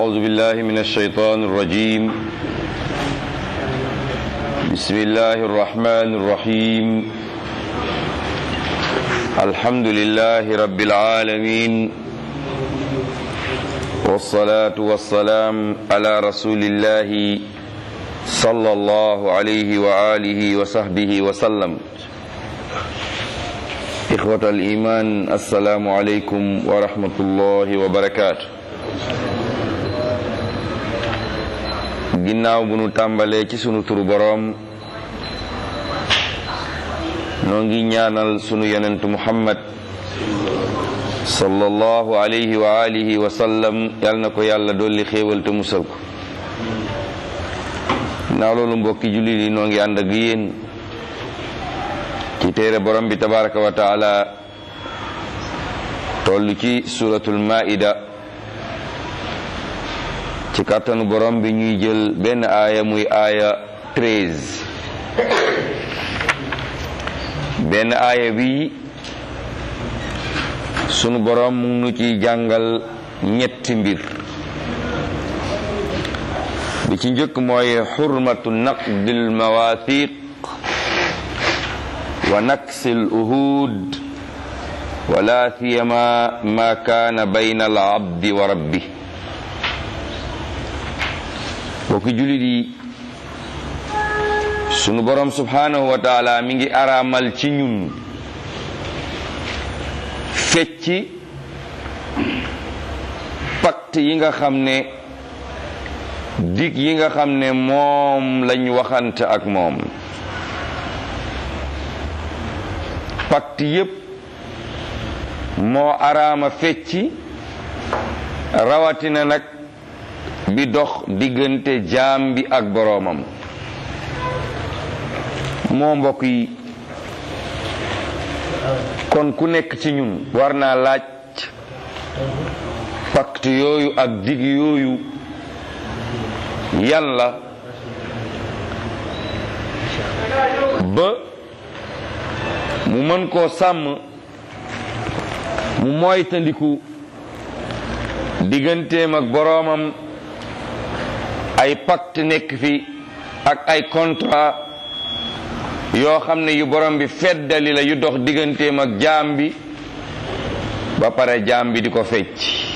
أعوذ بالله من الشيطان الرجيم. بسم الله الرحمن الرحيم. الحمد لله رب العالمين، والصلاة والسلام على رسول الله صلى الله عليه وآله وصحبه وسلم. إخوة الإيمان، السلام عليكم ورحمة الله وبركاته. ginnaaw bu nu tàmbalee ci sunu turu boroom, noo ngi ñaanal sunu yonent Muhammad sallallahu alayhi wa alihi wa sallam, yal na ko yàlla dolli xéewal te musal ko. ginnaaw loolu mbokki jullit yi, noo ngi ànd ak yéen ci téere borom bi tabaraka wa taala, tollu ci suratul maida. ci kàttanu borom bi ñuy jël benn aaya, muy aaya 13. benn aaya bi sunu borom mu ngi nu ciy jàngal ñetti mbir. bi ci njëkk mooy xurmatu naqdil mawathiq wa naksil uhud, wala siyama ma kaana bayna al abdi wa rabbi. bokki jullit yi, sunu borom subhanahu wa taala mi ngi araamal ci ñun fecci pacte yi nga xam ne, dig yi nga xam ne moom lañ waxante ak moom. pacte yépp moo araama fecci, rawatina nag bi dox diggante jaam bi ak boroomam. moo mbokk yi, kon ku nekk ci ñun war naa laaj pacte yooyu ak dig yooyu yan la, ba mu mën koo sàmm, mu moytandiku digganteem ak boroomam. ay pacte nekk fi ak ay contrat yoo xam ne yu borom bi feddali la, yu dox digganteem ak jaam bi, ba pare jaam bi di ko fecc.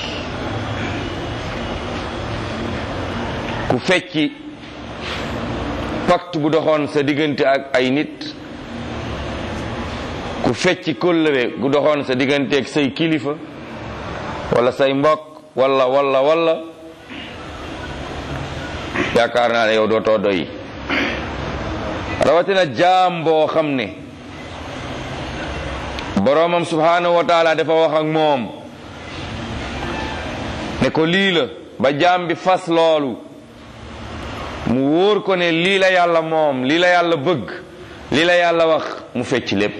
ku fecci pacte bu doxoon sa diggante ak ay nit, ku fecci kóllëre gu doxoon sa diggante ak say kilifa wala say mbokk wala yaakaar naa ne yow dootoo doy. rawatina jaam boo xam ne boroomam subhanahu wa taala dafa wax ak moom ne ko lii la, ba jaam bi fas loolu, mu wóor ko ne lii la yàlla moom, lii la yàlla bëgg, lii la yàlla wax, mu fecc lépp.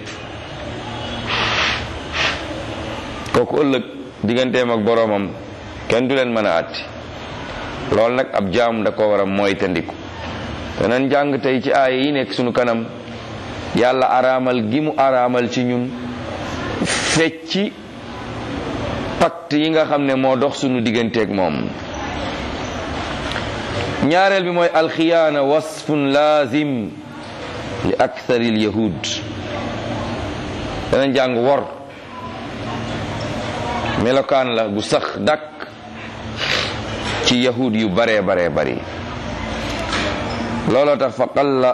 kooku ëllëg digganteem ak boroomam kenn du leen mën a àtti. loolu nag ab jaam da ko war a moytandiku. danañ jàng tey ci aaya yi nekk sunu kanam, yàlla araamal gi mu araamal ci ñun fecci pacte yi nga xam ne moo dox sunu digganteeg moom. ñaareel bi mooy alxiyaana wasfun laazim li aktharil yahud. danañ jàng wor melokaan la bu sax dakk ci yahud yu bare bari. looloo tax fa qalla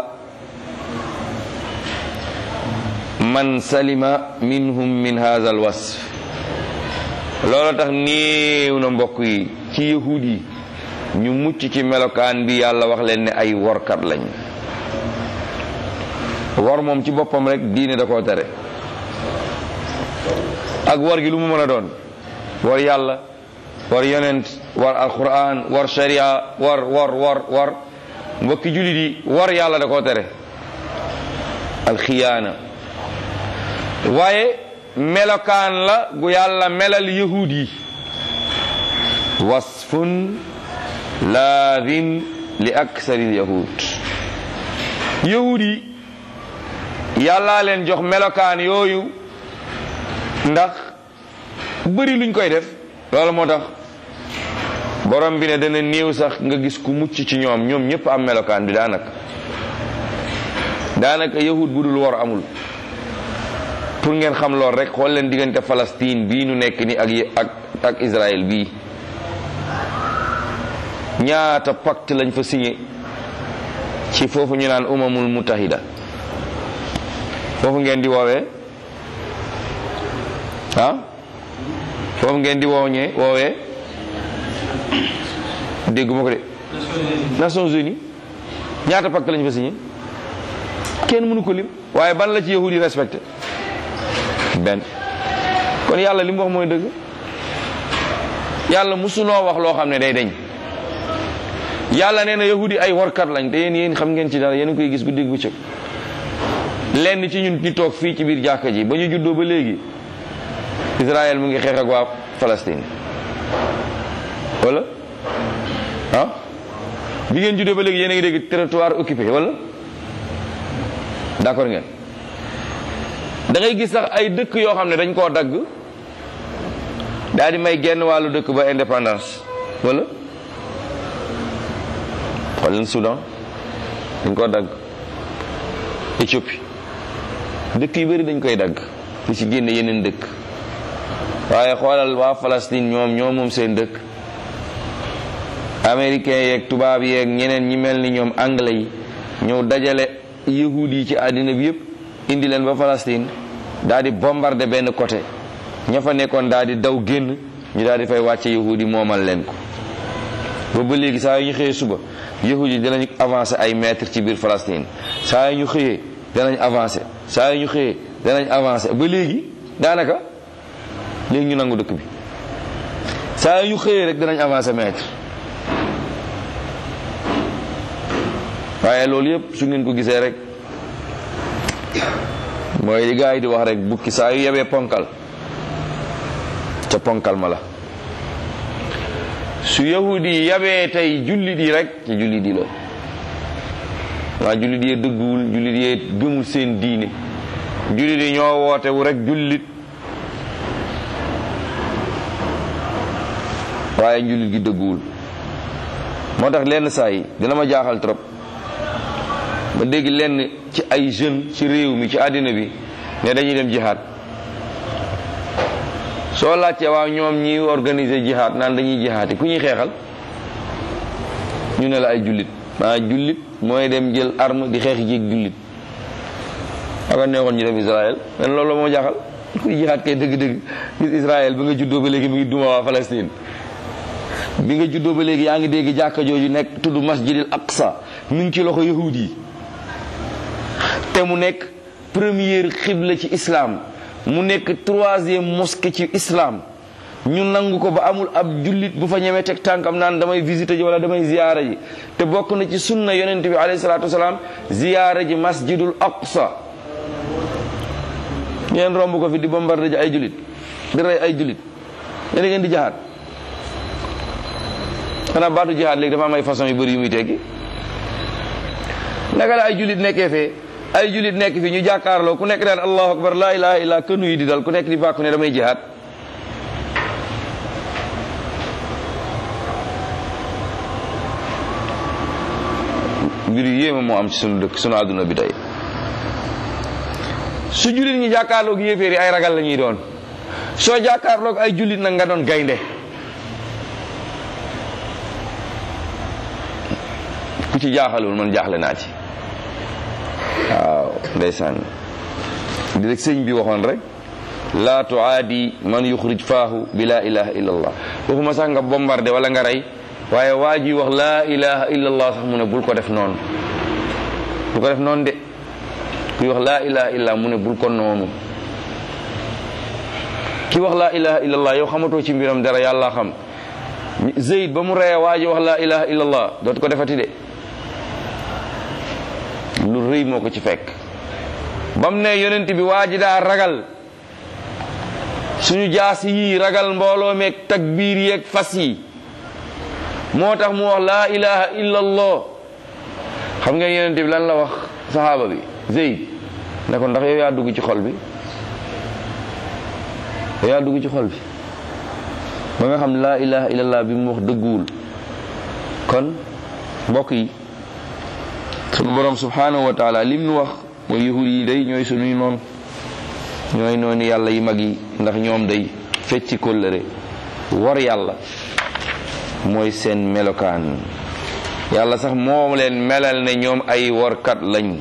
man salima minhum min hadha al wasf. looloo tax néew na mbokk yi ci yahud yi ñu mucc ci melokaan bi yàlla wax leen ne ay workat lañ. wor moom ci boppam rek diine da koo tere. ak wor gi lu mu mën a doon, wor yàlla, war yonent, war alquran, war sharia, war mbokki jullit yi, war yàlla da koo tere, alxiyaana. waaye melokaan la gu yàlla melal yahud yi, wasfun laazim li aksaril yahud. yahud yi yàllaa leen jox melokaan yooyu ndax bëri luñ koy def. loolu moo tax borom bi ne dana néew sax nga gis ku mucc ci ñoom ñëpp am melokaan bi daanaka yahud bu dul wor amul. pour ngeen xam lool rek xool leen diggante Palestine bii nu nekk ni ak Israël bii ñaata pacte lañ fa signé ci foofu ñu naan umamul mutahida foofu ngeen di woowee foofu ngeen di woowee dégguma ko de Nations Unies ñaata pacte lañ fa signé kenn mënu ko lim waaye ban la ci yahudi respecté benn. kon yàlla li mu wax mooy dëgg yàlla musunoo wax loo xam ne day deñ yàlla nee na yahudi ay workat lañ te yéen xam ngeen ci dara yéen a koy gis guddi gu bëccëg lenn ci ñun ñu toog fii ci biir jàkka ji ba ñu juddoo ba léegi Israël mu ngi xeex ak waa Palestine wala bi ngeen juddoo ba léegi yéen a ngi dégg territoire occupé wala d'accord ngeen da ngay gis sax ay dëkk yoo xam ne dañ koo dagg daal di may genn wàllu dëkk ba indépendance wala xool leen Soudan dañ koo dagg Éthiopie dëkk yu bari dañ koy dagg di ci génne yeneen dëkk waaye xoolal waa Palestine ñoom moom seen dëkk américain yeeg tubaab yeeg ñeneen ñi mel ni ñoom anglais yi ñëw dajale yahudi yi ci àddina bi yëpp indi leen ba Palestine daal di bombarder benn côté ña fa nekkoon daal di daw génn ñu daal di fay wàcce yahudi moomal leen ko ba léegi saa yu ñu xëyee suba yahudi danañ avancer ay mètres ci biir Palestine saa yu ñu xëyee danañ avancer saa yu ñu xëyee danañ avancer ba léegi daanaka léegi ñu nangu dëkk bi saa yu ñu xëyee rek danañ avancer mètre waaye loolu yëpp su ngeen ko gisee rek mooy li gaa yi di wax rek bukki saa yu yebee ponkal ca ponkal ma la su yahudi yi yabee tey jullit yi rek ci jullit yi la waa jullit yi dëgguwul jullit yi gëmul seen diine jullit yi ñoo wootewu rek jullit waaye jullit gi dëgguwul moo tax lenn saa yi dina ma jaaxal trop ba dégg lenn ci ay jeunes ci réew mi ci àddina bi ne dañuy dem jihaad soo laajtee waaw ñoom ñi organiser jihaad naan dañuy jihaati ku ñuy xeexal ñu ne la ay jullit jullit mooy dem jël arme di xeex jéeg jullit aka neexoon ñu dem Israël men loolu moo jaaxal kuy jihaad kay dëgg-dëgg gis Israël bi nga juddoo ba léegi mi ngi duma waa Palestine bi nga juddoo ba léegi yaa ngi dégg jàkka jooju nekk tudd masjidil aqsa mi ngi ci loxo yahudi yi te mu nekk première xibla ci islam mu nekk troisième mosquée ci islam ñu nangu ko ba amul ab jullit bu fa ñemee teg tànkam naan damay visiter ji wala damay ziyaara ji te bokk na ci sunna yonent bi alayhi salaatu wasalaam ziyaara ji masjidul aqsa ngeen romb ko fi di bombarde ji ay jullit di rey ay jullit yéen ngeen di jihaad xanaa baatu jihaad léegi dafa am ay façon yu bëri yu muy tekki naka la ay jullit nekkee fee ay jullit nekk fi ñu jàkkaarloo ku nekk daan allahu akbar laa ilaha illa kënu yi di dal ku nekk di bàkku ne damay jihaad mbir yu yéema moo am ci sunu dëkk sunu àdduna bi tey su jullit ñi jàkkaarloog yéeféer yi ay ragal la ñuy doon soo jàkkaarloog ay jullit nag nga doon gaynde ku ci jaaxalul man jaaxle naa ci waaw ndeysaan di rek sëñ bi waxoon rek laa tuaadi man yuxrij faahu bi laa ilaha illa allah waxuma sax nga bombardé wala nga rey waaye waa ji wax laa ilaha illa allah sax mu ne bul ko def noonu bul ko def noonu de kuy wax laa ilaha illa mu ne bul ko noonu ki wax laa ilaha illa allah yow xamatoo ci mbiram dara yàlla xam Zeyd ba mu reyee waa ji wax laa ilaha illa allah dootu ko defati de lu rëy moo ko ci fekk bam ne yonent bi waa ji daa ragal suñu jaas yi ragal mbooloo meeg takbiir yeeg fas yi moo tax mu wax laa ilaha illa allah xam ngeen yonent bi lan la wax saxaaba bi Zeyd ne ko ndax yow yaa dugg ci xol bi yow yaa dugg ci xol bi ba nga xam laa ilaha illa allah bi mu wax dëgguwul kon mbokk yi sunu borom subhanahu wa taala lim nu wax mooy yahud yi day ñooy sunuy noonu ñooy noonu yàlla yi mag yi ndax ñoom day fecci kóllëre war yàlla mooy seen melokaan yàlla sax moo leen melal ne ñoom ay workat lañ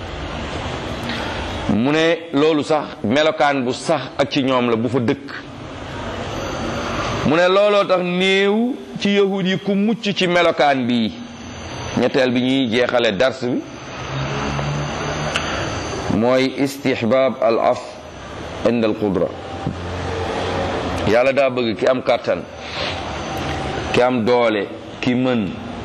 mu ne loolu sax melokaan bu sax ak ci ñoom la bu fa dëkk mu ne looloo tax néew ci yahud yi ku mucc ci melokaan bi ñetteel bi ñuy jeexale dars bi mooy istihbab al af inda al qudra yàlla daa bëgg ki am kàttan ki am doole ki mën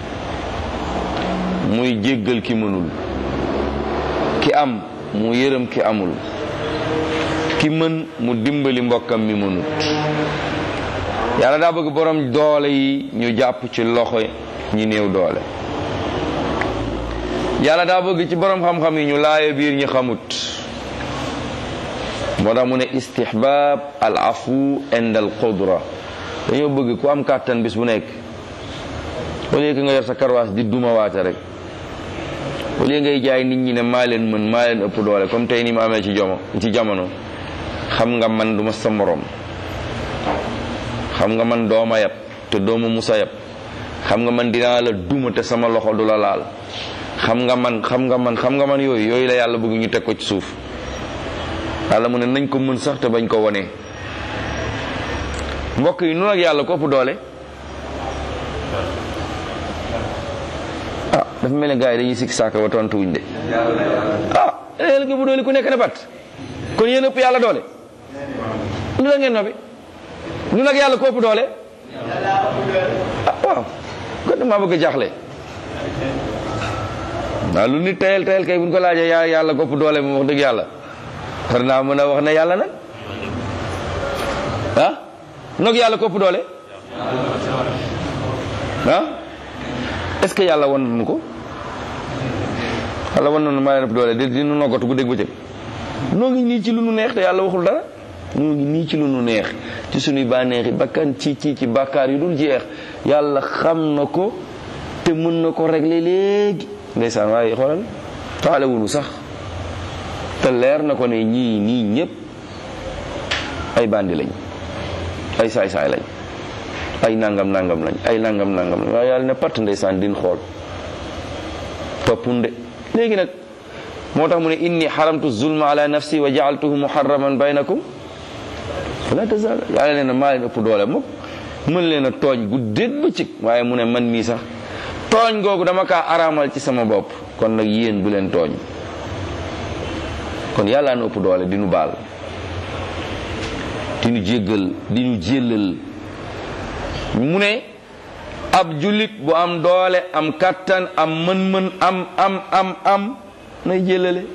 muy jéggal ki mënul ki am mu yërëm ki amul ki mën mu dimbali mbokkam mi mënut yàlla daa bëgg borom doole yi ñu jàpp ci loxo ñi néew doole yàlla daa bëgg ci borom xam-xam yi ñu laaye biir ñi xamut moo tax mu ne istihbab al afu inda al qudra dañoo bëgg ku am kàttan bis bu nekk au lieu que nga yor sa karwaas di duma waate rek au lieu ngay jaay nit ñi ne maa leen mën maa leen ëpp doole comme tey ni mu amee ci jamono xam nga man duma sa morom xam nga man dooma yab te dooma musa yab xam nga man dinaa la duma te sama loxo du la laal xam nga man yooyu la yàlla bëgg ñu teg ko ci suuf yàlla mu ne nañ ko mën sax te bañ ko wone mbokk yi nu nag yàlla ko ëpp doole dafa mel ne gars yi dañuy sikki saaka wa tontu wuñ de yàlla ko bu doole ku nekk ne pat kon yéen ëpp yàlla doole lu la ngeen noppi lu nag yàlla ko ëpp doole waaw kon dama bëgg a jaaxle waaw lu nit tayal kay buñ ko laajee yàlla ko ëpp doole moom wax dëgg yàlla war naa mën a wax ne yàlla nag nog yàlla ko ëpp doole est-ce que yàlla wan nañu ko yàlla wan nañu maa leen ëpp doole di nu noggatu bu dégg bëccëg noo ngi nii ci lu nu neex te yàlla waxul dara noo ngi nii ci lu nu neex ci suñuy bànneexi bakkan ci bàkkaar yu dul jeex yàlla xam na ko te mën na ko régler léegi ndeysaan waaye xoolal taale wunu sax te leer na ko ne ñii nii ñépp ay bandi lañ ay saay-saay lañ ay nangam lañ ay nangam lañ waaye yàlla ne patt ndeysaan din xool toppunde léegi nag moo tax mu ne inni xaramtu zulma ala nafsi wa jaaltuhu muharraman baynakum fala tazal yàlla leen maa leen ëpp doole moom mën leen a tooñ guddeeg bëccëg waaye mu ne man mii sax tooñ googu dama kaa araamal ci sama bopp kon nag yéen bu leen tooñ kon yàlla na ëpp doole di nu baal di nu jéggal di nu jéllal mu ne ab jullit bu am doole am kattan am mën-mën am nay jéllale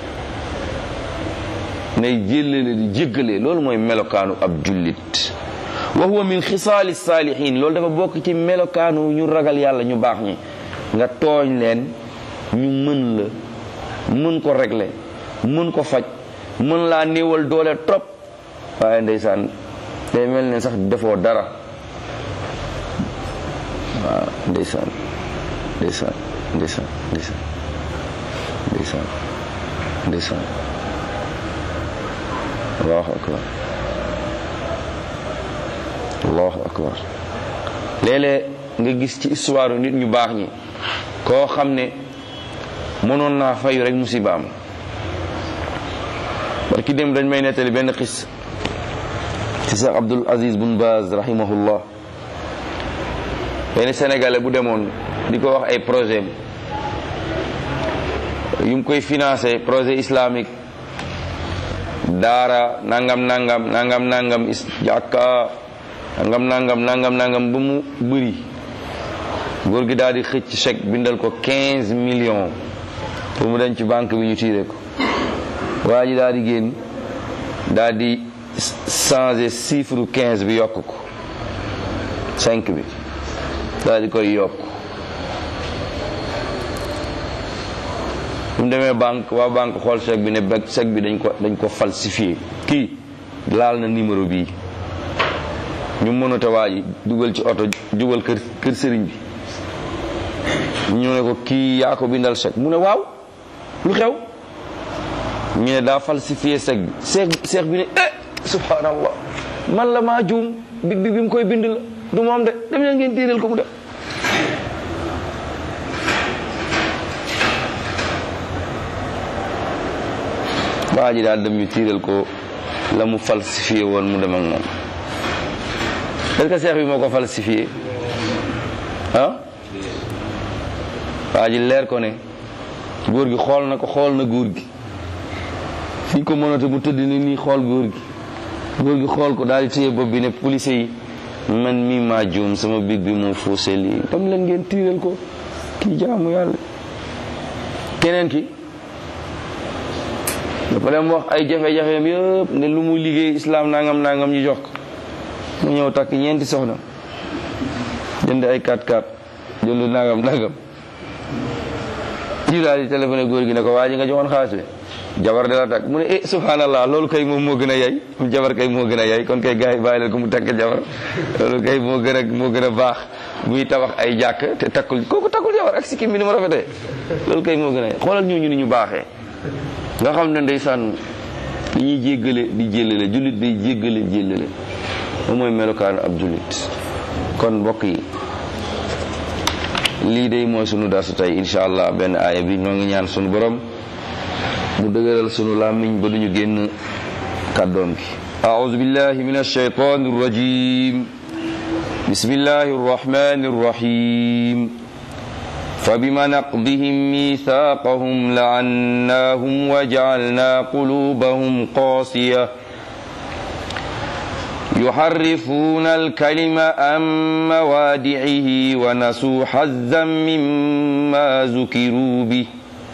di jéggale loolu mooy melokaanu ab jullit wa huwa min xisaali saalihin loolu dafa bokk ci melokaanu ñu ragal yàlla ñu baax ñi nga tooñ leen ñu mën la mën ko régler mën ko faj mën laa néewal doole trop waaye ndeysaan day mel ne sax defoo dara waaw ndeysaan allahu akbar léeg-léeg nga gis ci histoire nit ñu baax ñi koo xam ne mënoon naa fayu rek musibaam parce que dem dañ may nettali benn xis ci Cheikh Abdul Aziz Bun Baz rahimahullah benn sénégalais bu demoon di ko wax ay projet yu mu koy financé projet islamique daara nangam jàkka nangam ba mu bëri góor gi daal di xëcc chèque bindal ko 15 millions pour mu dem ci banque bi ñu tiire ko waa ji daal di génn daal di changer chiffre 15 bi yokk ko 5 bi daal di koy yokk bu mu demee banque waa banque xool chèque bi ne chèque bi dañ ko falsifié kii laal na numéro bii ñu mënata waa ji dugal ci oto jubal kër sëriñ bi ñu ne ko kii yaa ko bindal chèque mu ne waaw lu xew ñu ne daa falsifié chèque bi cheikh bi ne subhanallah man la maa juum bi mu koy bind la du moom de dem leen ngeen tiiral ko mu dem. waa ji daal dem ñu tiiral ko la mu falsifié woon mu dem ak moom. est-ce que cheikh bi moo ko falsifié ah waa ji leer ko ne góor gi xool na ko xool na góor gi fi ko mënate mu tëdd ni nii xool góor gi xool ko daal di téye bopp bi ne police yi man mii maa juum sama big bi moo faussé lii tam leen ngeen tiiral ko kii jaamu yàlla. keneen ki dafa dem wax ay jafe-jafeem yëpp ne lu mu liggéey islam nangam ñu jox ko mu ñëw takk ñeenti soxna jënd ay 4x4 jënd nangam ñu daal di téléphoné góor gi ne ko waa ji nga joxoon xaalis bi jabar de la takk mu ne subhanallah loolu kay moom moo gën a yey jabar kay moo gën a yey kon kay gars yi bàyyi leen ko mu takk jabar loolu kay moo gën a baax muy tabax ay jàkk te takkul kooku takkul jabar ak sikkim bi ni mu rafetee loolu kay moo gën a yey xoolal ñooñu ni ñu baaxee nga xam ne ndeysaan dañuy jéggale di jéllale jullit day jéggale jéllale moom mooy melokaanu ab jullit kon mbokk yi lii day mooy sunu darsu tey insha allah benn aaya bi noo ngi ñaan sunu borom mu dëgëral sunu làmmiñ ba duñu génn kàddoom gi a'udhu billahi minash shaytanir rajim bismillahir rahmanir rahim فبما نقضهم ميثاقهم لعناهم وجعلنا قلوبهم قاسية يحرفون الكلم عن مواضعه ونسوا حظا مما ذكروا به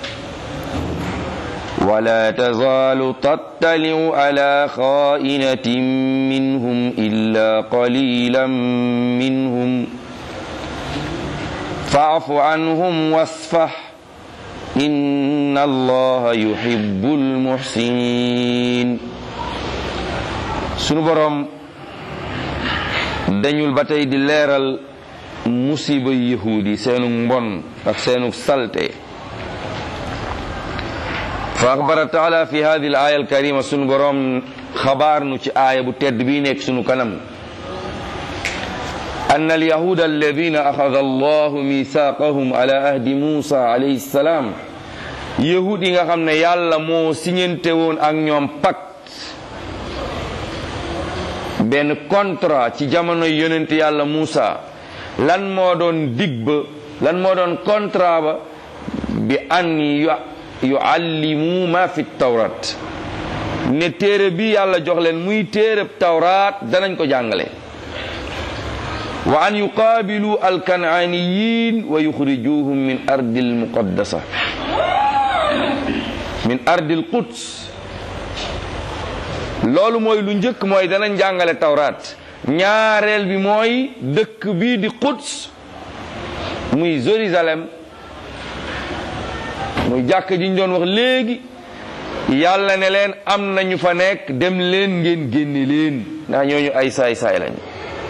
ولا تزال تطلع على خائنة منهم إلا قليلا منهم فاعف عنهم واصفح إن الله يحب المحسنين sunu borom dañul ba tey di leeral musiba yahudi seenu mbon ak seenu salte fa axbara taala fi hadihi al-aya al-karima sunu borom xabaar nu ci aaya bu tedd bi nekk sunu kanam أن اليهود الذين أخذ الله ميثاقهم على عهد موسى عليه السلام يهود yi nga xam ne yàlla moo signante woon ak ñoom pacte benn contrat ci jamono yonent yàlla Muusa lan moo doon dig ba lan moo doon contrat ba bi an yuallimu ma fi tawrat ne téere bi yàlla jox leen muy téere tawrat danañ ko jàngale wa an yuqaabilu alkanaaniyin wa yuxrijuhum min ardi almuqaddasa min ardi alquds loolu mooy lu njëkk mooy danañ jàngale tawraat ñaareel bi mooy dëkk bii di Quds muy Jérusalem muy jàkk ji ñu doon wax léegi yàlla ne leen am nañu fa nekk dem leen ngeen génne leen ndax ñooñu ay saay-saay lañ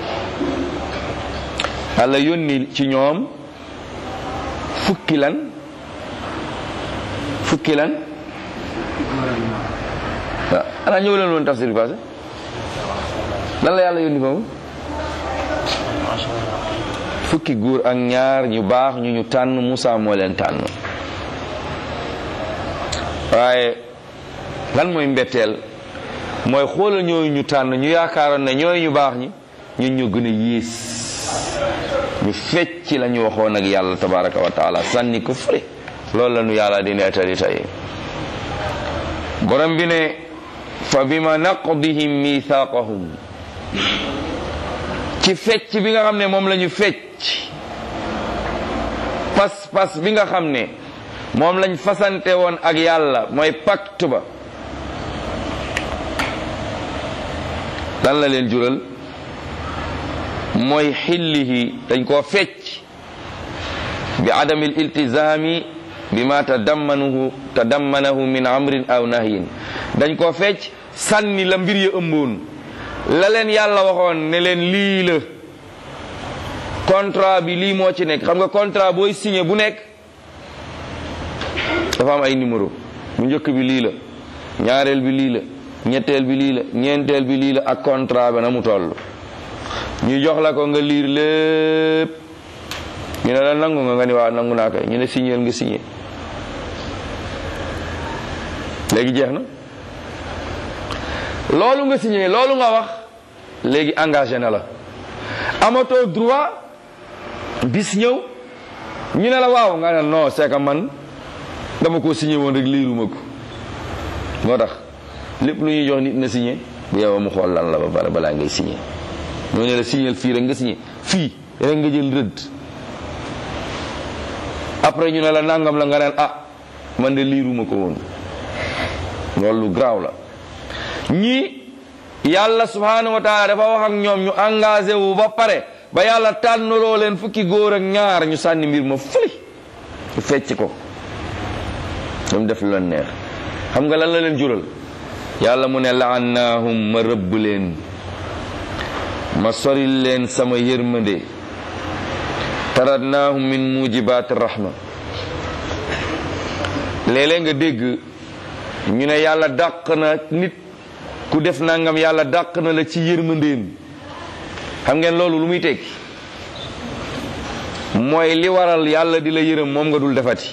Yàlla yónni ci ñoom fukki lan ana ñëw leen woon tafsir bi passé lan la yàlla yónni foofu fukki góor ak ñaar ñu baax ñu tànn Musa moo leen tànn waaye lan mooy mbetteel mooy xoolal ñooyu ñu tànn ñu yaakaaroon ne ñooyu ñu baax ñi ñun ñu gën a yées ñu fecc la ñu waxoon ak yàlla tabaraka wa taala sànni ko fële loolu la ñu yàlla di nettali tey borom bi ne fa bima naqdihim mithaqahum ci fecc bi nga xam ne moom la ñu fecc pas bi nga xam ne moom lañ fasante woon ak yàlla mooy pacte ba lan la leen jural mooy xillihi dañ koo fecc bi adami al iltizami bima tadammanahu min amrin aw nahyin dañ koo fecc sànni la mbir ya ëmboon la leen yàlla waxoon ne leen lii la contrat bi lii moo ci nekk. xam nga contrat booy signé bu nekk dafa am ay numéro. bu njëkk bi lii la, ñaareel bi lii la, ñetteel bi lii la, ñeenteel bi lii la, ak contrat ba na mu toll. ñu jox la ko nga liir lépp, ñu ne la nangu nga ni waa nangu naa kay, ñu ne signéel nga signé. léegi jeex na, loolu nga signé, loolu nga wax, léegi engagé na la. amatoo droit bis ñëw ñu ne la waaw nga ne non c'est que man dama ko signé woon rek liiruma ko. moo tax lépp lu ñuy jox nit na signé bu yow mu xool lan la ba pare balaa ngay signé. ñoo ne la signéel fii rek nga signé fii rek nga jël rëdd, après ñu ne la nangam la nga naan ah man de liiruma ko woon. loolu lu garaaw la. ñii yàlla subhanahu wa taala dafa wax ak ñoom ñu engagé wu ba pare ba yàlla tànnaloo leen fukki góor ak ñaar ñu sànni mbir ma fëli ñu fecc ko ñoom def lu leen neex. xam nga lan la leen jural? yàlla mu ne laannaahum, ma rëbb leen, ma soril leen sama yërmande. taradnaahum min mujibaati rahma. léeg-léeg nga dégg ñu ne yàlla dàq na nit ku def nangam, yàlla dàq na la ci yërmandeem. xam ngeen loolu lu muy tekki? mooy li waral yàlla di la yërëm moom nga dul defati.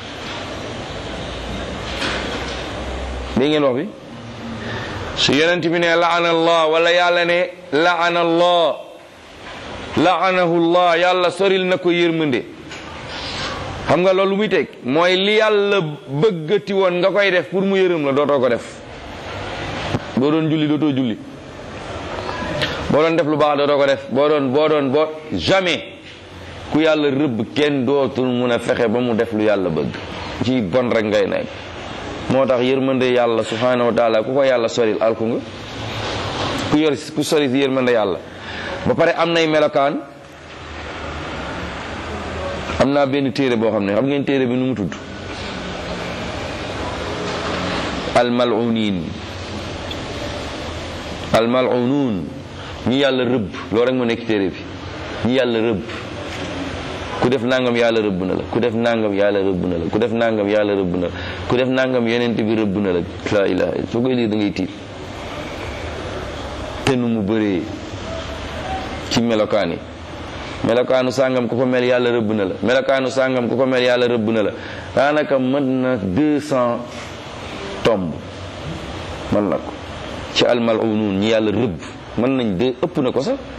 dégg ngeen wax bi? su yonent bi ne laana allah, wala yàlla ne laana allah, laanahu allah, yàlla soril na ko yërmande. xam nga loolu lu muy tekki? mooy li yàlla bëggati woon nga koy def pour mu yërëm la dootoo ko def. boo doon julli dootoo julli, boo doon def lu baax dootoo ko def, boo jamais ku yàlla rëbb kenn dootul mun a fexe ba mu def lu yàlla bëgg. ci bon rek ngay nekk. moo tax yërmande yàlla subhanahu wa taala ku ko yàlla soril alku nga. ku sori si yërmande yàlla ba pare am nay melokaan. am naa benn téere boo xam ne xam ngeen téere bi nu mu tudd? almal'unin. almal'unun, ñi yàlla rëbb. loolu rek moo nekk téere bi. ñi yàlla rëbb. ku def nangam yàlla rëbb na la, ku def nangam yàlla rëbb na la, ku def nangam yàlla rëbb na la, ku def nangam yonent bi rëbb na la. la ilaha illa, soo koy lire da ngay tiit. te nu mu bëree ci melokaan yi. melokaanu sàngam ku ko mel yàlla rëbb na la, melokaanu sàngam ku ko mel yàlla rëbb na la. daanaka mën na 200 tomb mën na ko ci almal'unun, ñi yàlla rëbb. mën nañ de ëpp na ko sax.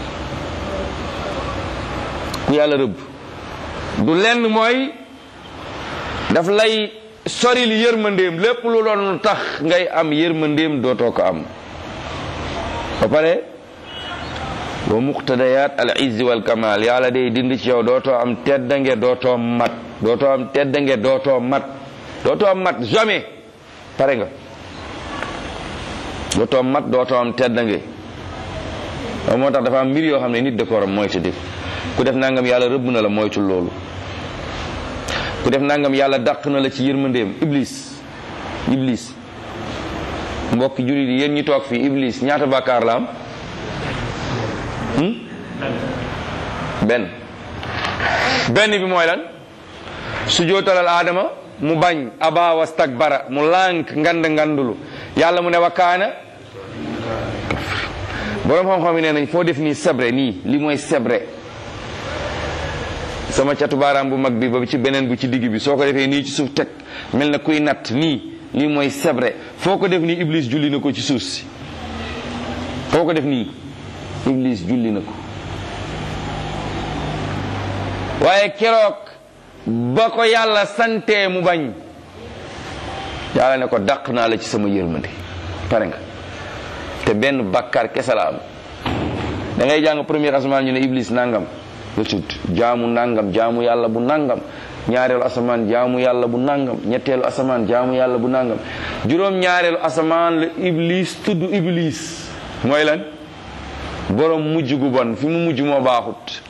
ku yàlla rëbb du lenn mooy daf lay soril yërmandeem. lépp lu doon tax ngay am yërmandeem dootoo ko am. ba pare wa muqtadayat al izzi wal kamal, yàlla day dindi ci yow dootoo am teddange, dootoo mat. dootoo am teddange, dootoo mat. dootoo am mat jamais. pare nga. dootoo mat, dootoo am teddange. moo tax dafa am mbir yoo xam ne nit da ko war a moytu di. ku def nangam yàlla rëbb na la, moytul loolu. ku def nangam yàlla dàq na la ci yërmandeem. iblis mbokki jullit yi yéen ñi toog fii, iblis ñaata bàkkaar la am? benn bi mooy lan? su jootalal aadama mu bañ, aba wastakbara, mu lànk ngandulu. yàlla mu ne wakaana. borom xam-xam yi nee nañ foo def nii sebre, nii li mooy sebre. sama catu baaraam bu mag bi ba ci beneen bu ci digg bi soo ko defee nii ci suuf teg mel na kuy natt nii, lii mooy sebre. foo ko def nii iblis julli na ko ci suuf si. foo ko def nii iblis julli na ko. waaye keroog ba ko yàlla santee mu bañ, yàlla ne ko dàq naa la ci sama yërmande. pare nga. te benn bàkkaar kese la am. da ngay jàng premier asamaan ñu ne iblis nangam la tudd, jaamu nangam, jaamu yàlla bu nangam. ñaareelu asamaan jaamu yàlla bu nangam. ñetteelu asamaan jaamu yàlla bu nangam. juróom-ñaareelu asamaan la iblis tudd iblis. mooy lan? borom mujj gu bon. fi mu mujj moo baaxut.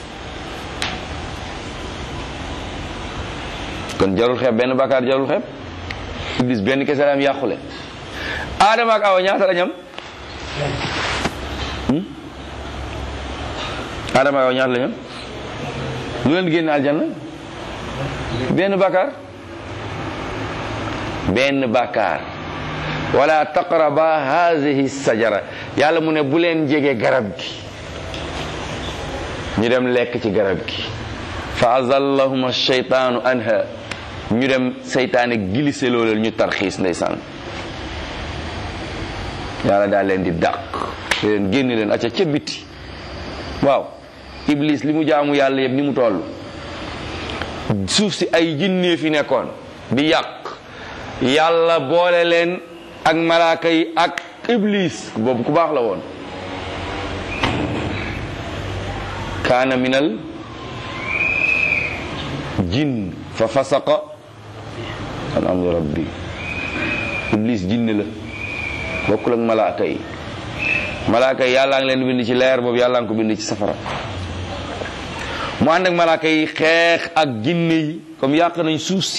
kon jarul xeeb, benn bàkkaar jarul xeeb. iblis benn kese la am, yàqule. Adama ak Awa ñaata la ñam? Adama ak Awa ñaata la ñu lu leen génne aljanna benn bàkkaar wala taqraba hazihi sajara yàlla mu ne bu leen jege garab gi ñu dem lekk ci garab gi fa azallahuma shaytaanu anha ñu dem seytaane glissé looleel ñu tarxiis ndeysaan yàlla daal leen di dàq leen génn leen acca ca biti waaw iblis li mu jaamu yàlla yëpp ni mu toll suuf si ay jinne fi nekkoon di yàq yàlla boole leen ak malaaka yi ak iblis boobu ku baax la woon kaana minal jinn fa fasaqa an amri rabbi iblis jinne la bokkul ak malaaka yi yàlla ngi leen bind ci leer boobu yàlla ngi ko bind ci safara mu ànd ak malaaka yi xeex ak jinne yi comme yàq nañ suuf si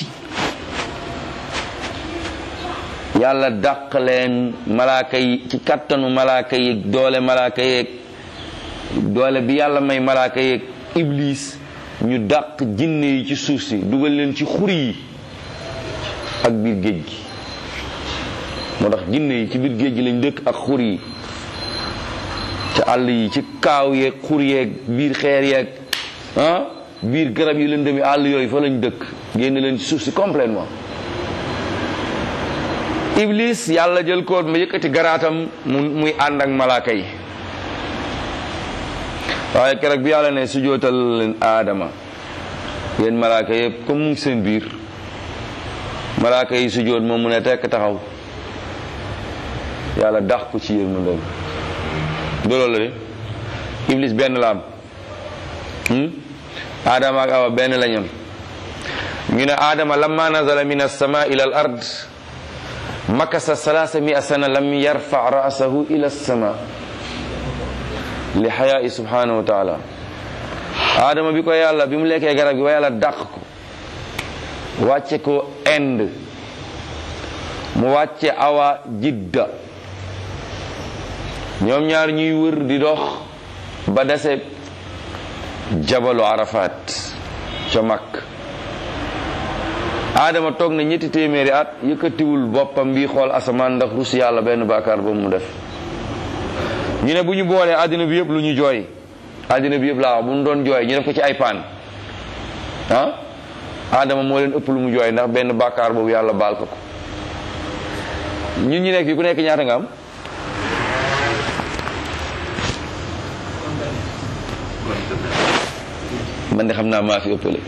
yàlla dàq leen malaaka yi ci kattanu malaaka yi doole malaaka yeeg doole bi yàlla may malaaka yeeg iblis ñu dàq jinne yi ci suuf si dugal leen ci xur yi ak biir géej gi moo tax jinne yi ci biir géej gi lañ dëkk ak xur yi ci àll yi ci kaaw yeeg xur yeeg biir xeer yeeg biir garab yi lëndëm yi àll yooyu fa lañ dëkk génn leen ci suuf si complètement iblis yàlla jël ko ma yëkkati garaatam muy ànd ak malaaka yi waaye keroog bi yàlla ne sujootal leen aadama yéen malaaka yëpp comme mu ngi seen biir malaaka yi sujoot moom mu ne tekk taxaw yàlla dax ko ci yéen mu ndem loolu la de iblis benn la am aadama ak awa benn la ñam ñu ne aadama lamma nazala min as-samaa ila al ard makasa 300 sana lam yarfa ra'sahu ila as-samaa li xayaa subhanahu wa taala aadama bi ko yàlla bi mu lekkee garab gi wa yàlla dàq ko wàcce ko Inde mu wàcce awa Jidda ñoom ñaar ñuy wër di dox ba dese jabalu Arafat ca Makk aadama toog na 3 téeméeri at yëkkatiwul boppam bi xool asamaan ndax rus yàlla benn baakaar ba mu def ñu ne bu ñu boolee àddina bi yëpp lu ñu jooy àddina bi yëpp laa wax bu ñu doon jooy ñu def ko ci ay paan aadama moo leen ëpp lu mu jooy ndax benn bàkkaar boobu yàlla baal ko ko ñun ñi nekk fii ku nekk ñaata nga am man de xam naa maa fi ëppale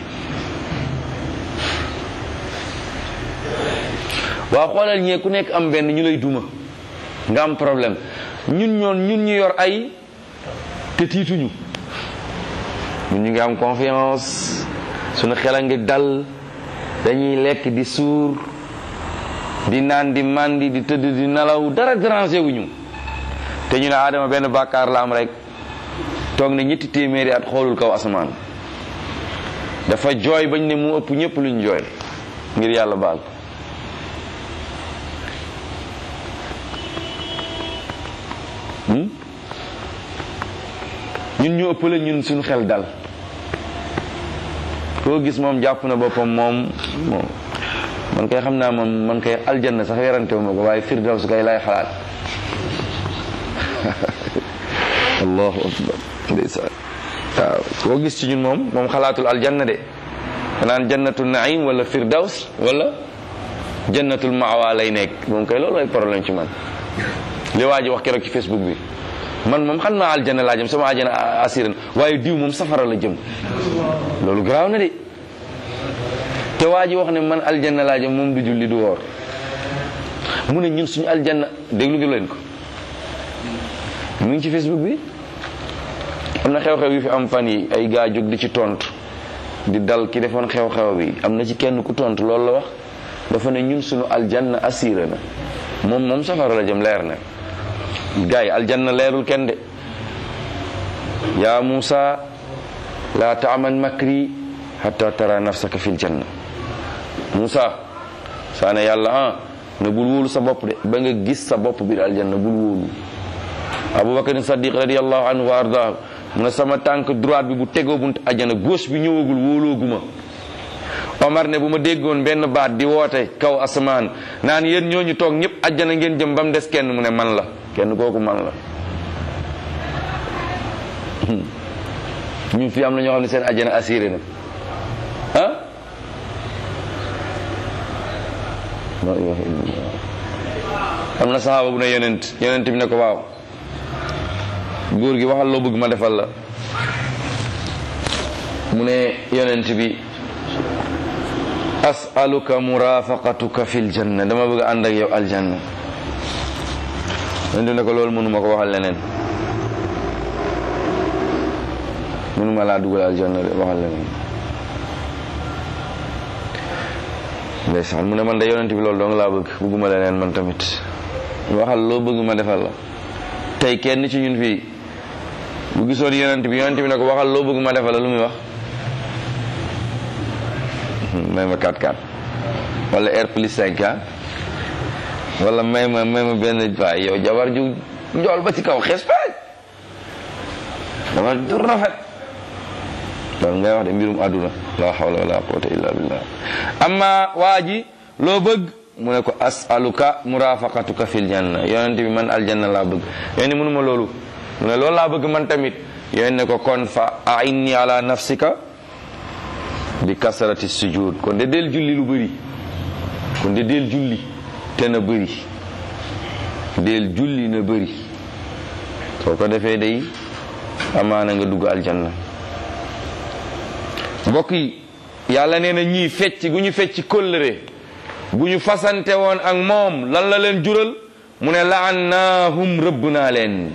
waaw xoolal ñee ku nekk am benn ñu lay duma nga am problème ñun ñu yor ay te tiituñu ñun ñu ngi am confiance suñu xel a ngi dal dañuy lekk di suur di naan di mandi di tëdd di nelaw dara dérangé wuñu te ñu ne aadama benn bàkkaar la am rek toog na 3 téeméeri at xoolul kaw asamaan dafa jooy bañ ne mu ëpp ñëpp luñ jooy ngir yàlla baal ñun ñu ëppale ñun suñu xel dal koo gis moom jàpp na boppam moom man kay xam naa moom man kay aljanna sax werantewu ma ko waaye firdaws kay lay xalaat allahu akbar ndeysaan waaw koo gis ci ñun moom xalaatul aljanna de naan jannatul naim wala firdaws wala jannatul maawa lay nekk moom kay loolu ay problème ci man li waa ji wax keroog ci Facebook bi man moom xam naa aljanna laa jëm sama aljanna asiran waaye diw moom safara la jëm loolu garaaw na de te waa ji wax ne man aljanna laa jëm moom du julli du woor mu ne ñun suñu aljanna déglu gi leen ko mu ngi ci Facebook bi am na xew-xew yu fi am fan yi ay gaa jóg di ci tontu di dal ki defoon xew-xew bi am na ci kenn ku tontu loolu la wax dafa ne ñun suñu aljanna asira na moom safara la jëm leer na gaa yi aljanna leerul kenn de yaa Musa la taaman makri hatta tara nafsaka fil janna Musa saa ne yàlla ne bul wóolu sa bopp de ba nga gis sa bopp biir aljanna bul wóolu Abubakar Saddiq radiyallahu anhu wa ardaahu mu ne sama tànk droite bi bu tegoo buntu àjjana gauche bi ñëwagul wóolooguma. Omar ne bu ma déggoon benn baat di woote kaw asamaan naan yéen ñooñu toog ñëpp àjjana ngeen jëm ba mu des kenn, mu ne man la, kenn kooku man la. ñun fii am na ñoo xam ne seen àjjana assuré na ah. am na saxaaba bu ne yonent bi ne ko waaw góor gi waxal loo bëgg ma defal la. mu ne yonent bi as'aluka murafaqatuka fil janna, dama bëgg ànd ak yow aljanna. yonent bi ne ko loolu mënuma ko waxal leneen, mënuma laa dugal aljanna de waxal leneen. ndeysaan mu ne man de yonent bi loolu dong laa bëgguma leneen man tamit. waxal loo bëgg ma defal la. tey kenn ci ñun fii bu gisoon yonent bi ne ko waxal loo bëgg ma defal la, lu muy wax? may ma 4x4 wala R plus 5 wala may ma benn waay yow jabar ju njool ba ci kaw xees paaj dama du rafet. loolu ngay wax de mbirum àdduna, la hawla wala quwwata illa billah. amma waa ji loo bëgg mu ne ko as'aluka murafaqatuka fil janna, yonent bi man aljanna laa bëgg. yéen mënuma loolu, mu ne loolu laa bëgg man tamit. yéen ne ko kon fa a'inni ala nafsika bi kasrati sujud, kon de del julli lu bëri, kon de del julli te na bëri, del julli na bëri. soo ko defee day amaana nga dugg aljanna. mbokk yi yàlla nee na ñii fecc gu ñu fecc kóllëre gu ñu fasante woon ak moom lan la leen jural? mu ne la'annaahum, rëbb naa leen.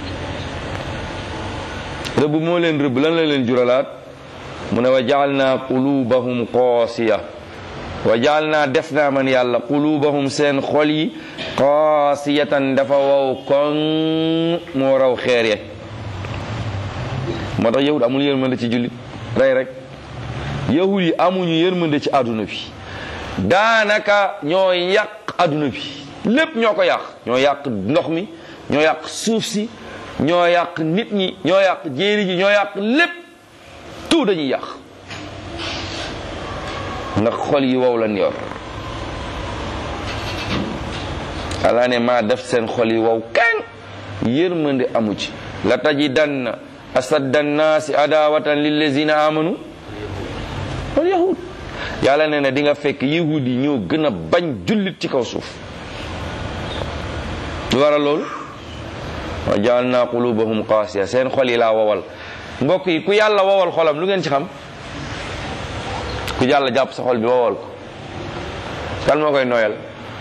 rëbb moo leen rëbb, lan la leen juralaat? mu ne wa ja'alna qulubahum qaasiya, wa ja'alna def naa man yàlla qulubahum seen xol yi qaasiyatan dafa wow koŋ, moo raw xeer ye. moo tax yahud amul yërmande ci jullit, rey rek. yahud yi amuñu yërmande ci àdduna bi, daanaka ñoo yàq àdduna bi lépp, ñoo ko yàq. ñoo yàq ndox mi, ñoo yàq suuf si, ñoo yàq nit ñi, ñoo yàq jéeri ji, ñoo yàq lépp, tout dañuy yàq ndax xol yi wow lan yor. Allah ne maa def seen xol yi wow kenn, yërmande amu ci. la tajidanna asadda nnaasi adawatan lillazina amanu wal yahud. yàlla nee na di nga fekk yahud yi ñoo gën a bañ jullit ci kaw suuf. lu waral loolu? wa ja'alna qulubahum qasiya, seen xol yi laa wowal. mbokk yi ku yàlla wowal xolam lu ngeen ci xam? ku yàlla jàpp sa xol bi wowal ko, kan moo koy nooyal?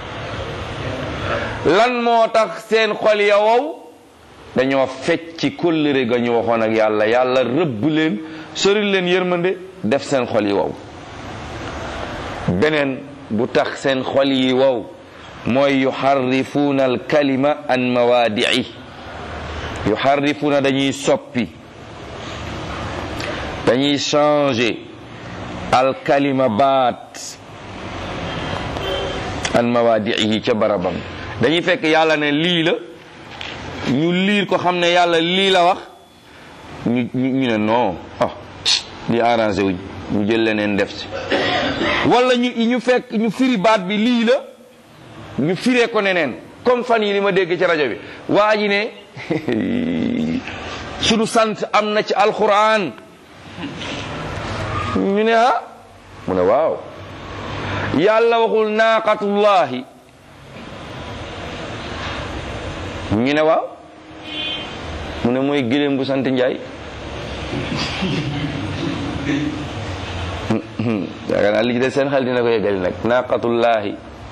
lan moo tax seen xol ya wow? dañoo fecc kóllëre ga ñu waxoon ak yàlla. yàlla rëbb leen, sori leen yërmande, def seen xol yi wow. beneen bu tax seen xol yi wow mooy yuharrifuuna alkalima an mawaadi'i. yuharrifuuna dañuy soppi, dañuy changer alkalima baat an mawaadi'ihi ca barabam. dañuy fekk yàlla ne lii la, ñu liir ko xam ne yàlla lii la wax, ñu ne non di arrangé wuñ, ñu jël leneen def ci. wala ñu fekk ñu firi baat bi lii la, ñu firee ko neneen. comme fan yi li ma dégg ci rajo bi, waa ji ne sunu sant am na ci alquran. ñu ne mu ne waaw, yàlla waxul naaqatullahi. ñu ne waaw, mu ne mooy gëléem gu sant Njaay. yaakaar naa li ci des seen xel dina ko yeggali nag. naaqatullahi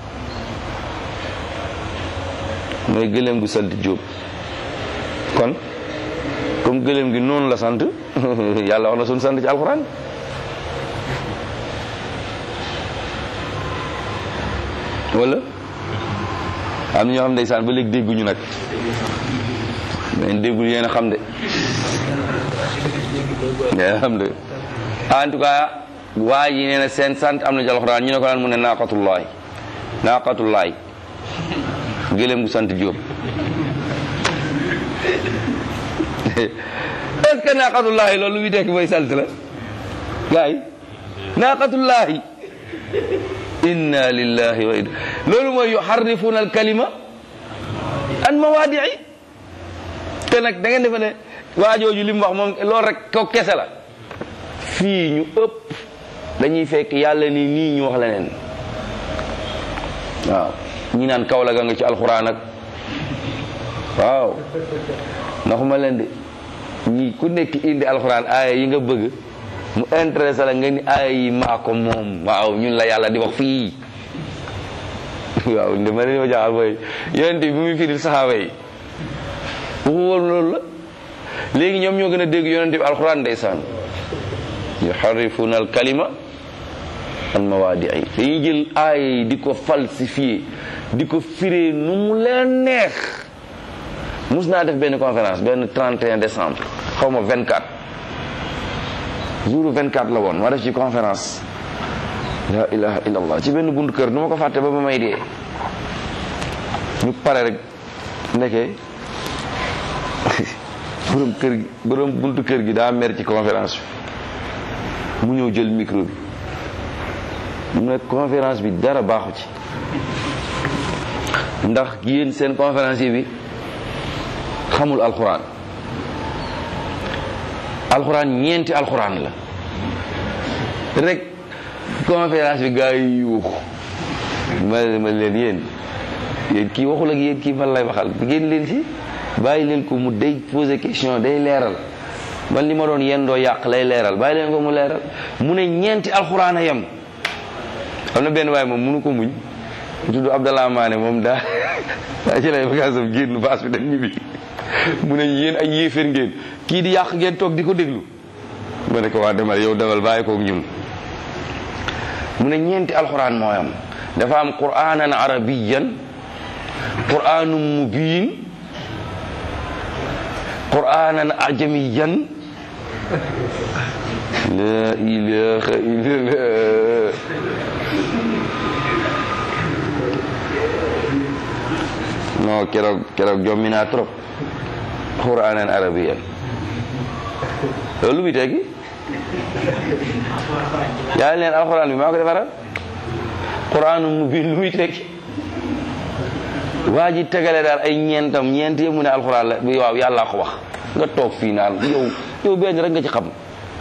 mooy gëléem gu sant Jóob. kon comme gëléem gi noonu la sant yàlla wax na suñu sant ci alxuraan. wala am na ñoo xam ndeysaan ba léegi dégguñu nag, mais déggul yéen a xam de. xam de en tout cas waa ji nee na seen sant am na ci alxuraan. ñu ne ko naan mu ne naaqatullaay, naaqatullaay gëléem gu sant Jóob. est-ce que naaqatullahi loolu muy tekki mooy salte la gars yi naaqatullahi inna lillahi wa inna loolu mooy yuharrifuna al kalima an mawaadi'i te nag da ngeen defe ne waajooju li mu wax moom loolu rek ko kese la fii ñu ëpp dañuy fekk yàlla ni nii ñu wax leneen waaw ñi naan kaw la ga nga ci alxuraan ak waaw ndaxuma leen de ñi ku nekk indi alxuraan aaya yi nga bëgg mu intéressé la nga ni aaya yi maa ko moom waaw ñun la yàlla di wax fii waaw dama leen ma jaaxal mooy yonent bi muy firil saxaaba yi waxu woon loolu la léegi ñoom ñoo gën a dégg yonent bi alxuraan ndeysaan yuharrifuna al kalima an mawaadi'i dañuy jël aaya yi di ko falsifier di ko firee nu mu leen neex. mus naa def benn conférence benn 31 décembre xaw ma 24 jour 24 la woon ma def ci conférence la ilaha illallah ci benn buntu kër du ma ko fàtte ba may dee ñu pare rek nekkee borom buntu kër gi daa mer ci conférence bi mu ñëw jël micro bi mu ne conférence bi dara baaxu ci ndax yéen seen conférence bi xamul alxuraan ñeenti alxuraan la rek conférence bi gaa yi yuuxu ma leen yéen kii waxul ak yéen kii man lay waxal bi ngeen leen ci bàyyi leen ko mu day poser question day leeral man li ma doon yéen doo yàq lay leeral bàyyi leen ko mu leeral mu ne ñeenti alxuraan a yem am na benn waaye moom mënu ko muñ tudd Abdallah Maane moom daa ci lay bagaasam génn baas bi dem ñibbi mu ne yéen ay yéeféer ngeen kii di yàq ngeen toog di ko déglu ma ne ko waa demal yow demal bàyyi koog ñun mu ne ñeenti alxuraan moo am dafa am qur'aanan arabiyan qur'aanun mubiin qur'aanan ajamiyan la ilaha illallah non keroog jommi naa trop qur'aanan arabiyan loolu bi tegi yaa leen alxuraan bi maa ko defaral qur'aanun mubiin lu muy tegi waa ji tegale daal ay ñeent yëpp mu ne alxuraan la bi waaw yàllaa ko wax nga toog fii naan yow benn rek nga ci xam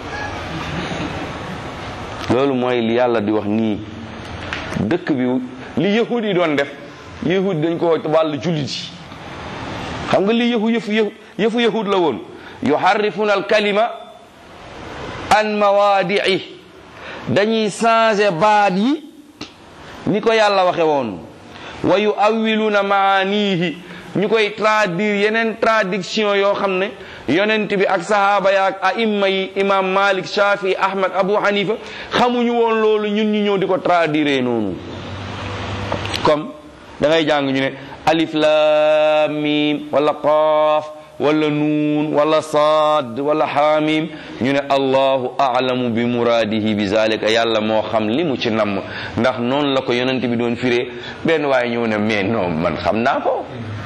loolu mooy li yàlla di wax nii dëkk bi li yahud yi doon def yahud dañ ko wàll jullit yi xam nga li yëfu yahud la woon yuharrifuna al kalima an mawaadi'i dañuy changer baat yi ni ko yàlla waxe woon wa yuawwiluna maanihi ñu koy traduire yeneen traduction yoo xam ne yonent bi ak sahaaba ya ak aimma yi imam Malik Shafi Ahmad Abu Hanifa xamuñu woon loolu ñun ñu ñëw di ko traduire noonu comme da ngay jàng ñu ne alif lam mim wala qaaf wala nuun wala saad wala xaamim ñu ne allahu a'lamu bi muraadihi bi zalika yàlla moo xam li mu ci namm ndax noonu la ko yonent bi doon firee benn waaye ñëw ne mais non man xam naa ko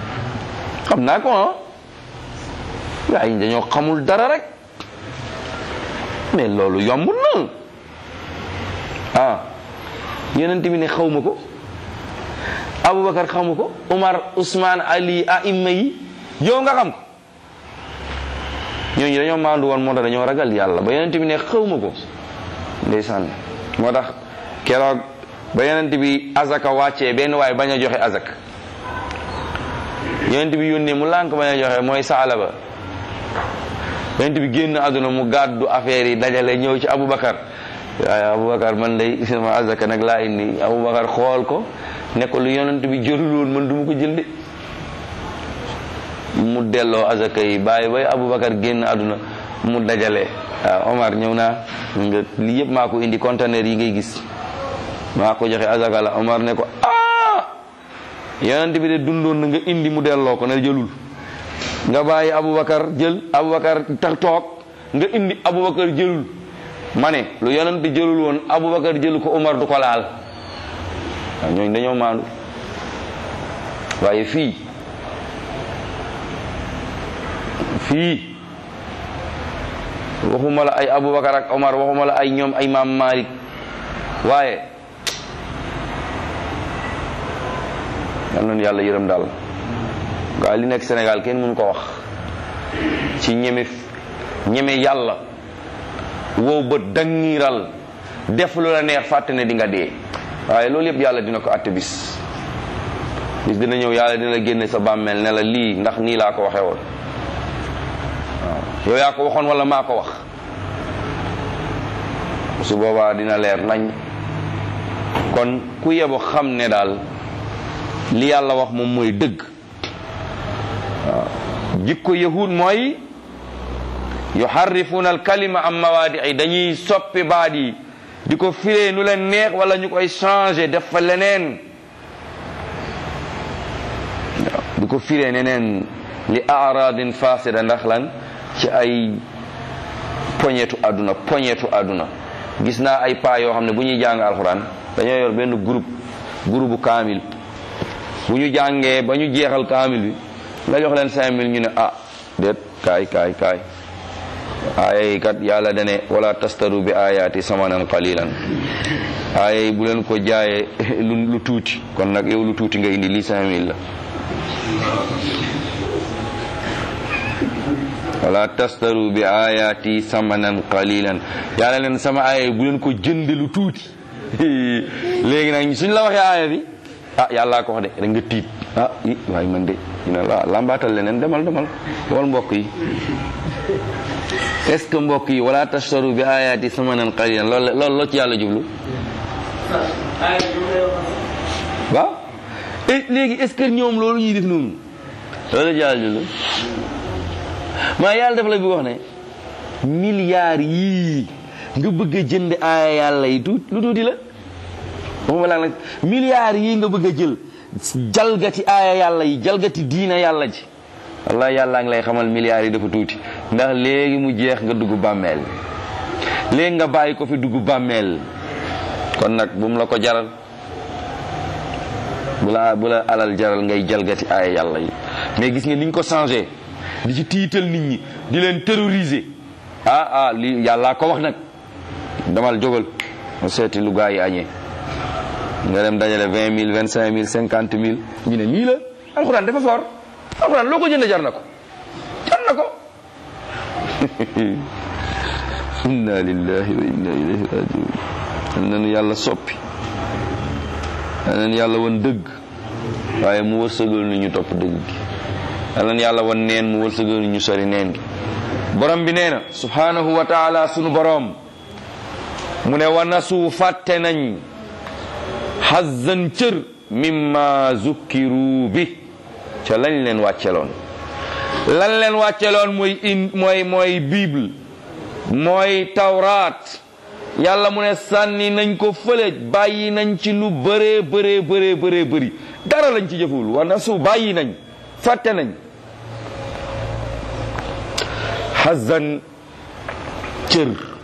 ah waaye dañoo xamul dara rek mais loolu yombul na yonent bi ne xawma ko Aboubacar xamu ko Umar Ousmane Ali aimma yi yow nga xam ko ñooñu dañoo maandu woon moo tax dañoo ragal yàlla ba yonent bi ne xawma ko ndeysaan moo tax keroog ba yonent bi azaka wàccee benn waaye bañ a joxe azak yonent bi yónnee mu lànk bañ a joxe mooy Saalaba yonent bi génn àdduna mu gàddu affaire yi dajale ñëw ci Aboubacar waaye Aboubacar man lay sama azaka nag laa indi Aboubacar xool ko ne ko lu yonent bi jëlul woon man duma ko jël de mu delloo azaka yi bàyyi bay Aboubacar génn àdduna mu dajale waaw Omar ñëw naa nga lii yëpp maa ko indi conteneur yi ngay gis maa ko joxe azaka la Omar ne ko yonent bi de dundoon na nga indi mu delloo ko ne jëlul nga bàyyi Aboubacar jël Aboubacar toog nga indi Aboubacar jëlul ma ne lu yonent bi jëlul woon Aboubacar jëlu ko Omar du ko laal waaw ñooñu dañoo maandu waaye fii waxuma la ay Aboubacar ak Omar, waxuma la ay ñoom ay Imam Malik, waaye yal nañu yàlla yërëm daal. waaye li nekk Sénégal kenn mënu ko wax ci ñeme yàlla, wow ba dangiral def lu la neex fàtte ne di nga dee. waaye loolu yëpp yàlla dina ko àtte bis dina ñëw, yàlla dina la génne sa bàmmeel ne la lii ndax nii laa ko waxee woon. waaw yow yaa ko waxoon wala maa ko wax? su boobaa dina leer nañ. kon ku yebo xam ne daal li yàlla wax moom mooy dëgg. waaw jikko yahud mooy yuharrifuuna alkalima am mawaadi'i, dañuy soppi baat yi di ko firee nu leen neex wala ñu koy changé def fa leneen, di ko firee neneen li aradin fasida, ndax lan? ci ay poñetu àdduna. gis naa ay paa yoo xam ne bu ñuy jàng alxuraan dañoo yor benn groupe kaamil, bu ñu jàngee ba ñu jeexal kaamil bi nga jox leen 5000 ñu ne ah déet kaay aaya yi kat yàlla dane wala tastaru bi ayaati samanan qalilan, aaya yi bu leen ko jaayee lu tuuti, kon nag yow lu tuuti nga indi lii 5000 la. wala tastaru bi ayaati samanan qalilan, yàlla leen sama aaya yi bu leen ko jënd lu tuuti. léegi nag suñ la waxee aaya bi yàllaa ko wax de rek nga tiit, waaye man de dina la lambaatal leneen, demal wal mbokk yi. est-ce que mbokk yi wala tashtaru bi ayaati samanan qalilan loolu la ci yàlla jublu? waaw léegi est-ce que ñoom loolu ñuy def noonu loolu la ci yàlla jublu? maa yàlla daf la bi wax ne milliards yii nga bëgg a jënd aaya yàlla yi lu tuuti la. moom la nag milliards yii nga bëgg a jël jalgati aaya yàlla yi, jalgati diina yàlla ji, wallahi yàlla ngi lay xamal milliards yi dafa tuuti, ndax léegi mu jeex nga dugg bàmmeel, léegi nga bàyyi ko fi dugg bàmmeel. kon nag bu mu la ko jaral, bu la alal jaral ngay jalgati aaya yàlla yi. mais gis nga niñ ko changé, di ci tiital nit ñi, di leen terroriser. lii yàllaa ko wax nag, damal jógal mu seeti lu gaa yi añee, nga dem dajale 20 000 25 000 50 000 ñu ne nii la. alxuraan dafa foor, alxuraan loo ko jënd jar na ko. inna lillahi wa inna ilayhi rajiun. yal nañu yàlla soppi, yal nañu yàlla won dëgg waaye mu wërsëgal ni ñu topp dëgg gi, yal nañu yàlla won neen mu wërsëgal ni ñu sori neen gi. borom bi nee na subhanahu wa taala, sunu borom mu ne wa nasu fàtte nañ hazzan cër mimma zukkiru bi ca lañ leen wàcceloon. lan leen wàcceloon mooy bible, mooy tawraat. yàlla mu ne sànni nañ ko fële, bàyyi nañ ci lu bëree bëri, dara lañ ci jëful. wa nasu bàyyi nañ, fàtte nañ. hazzan cër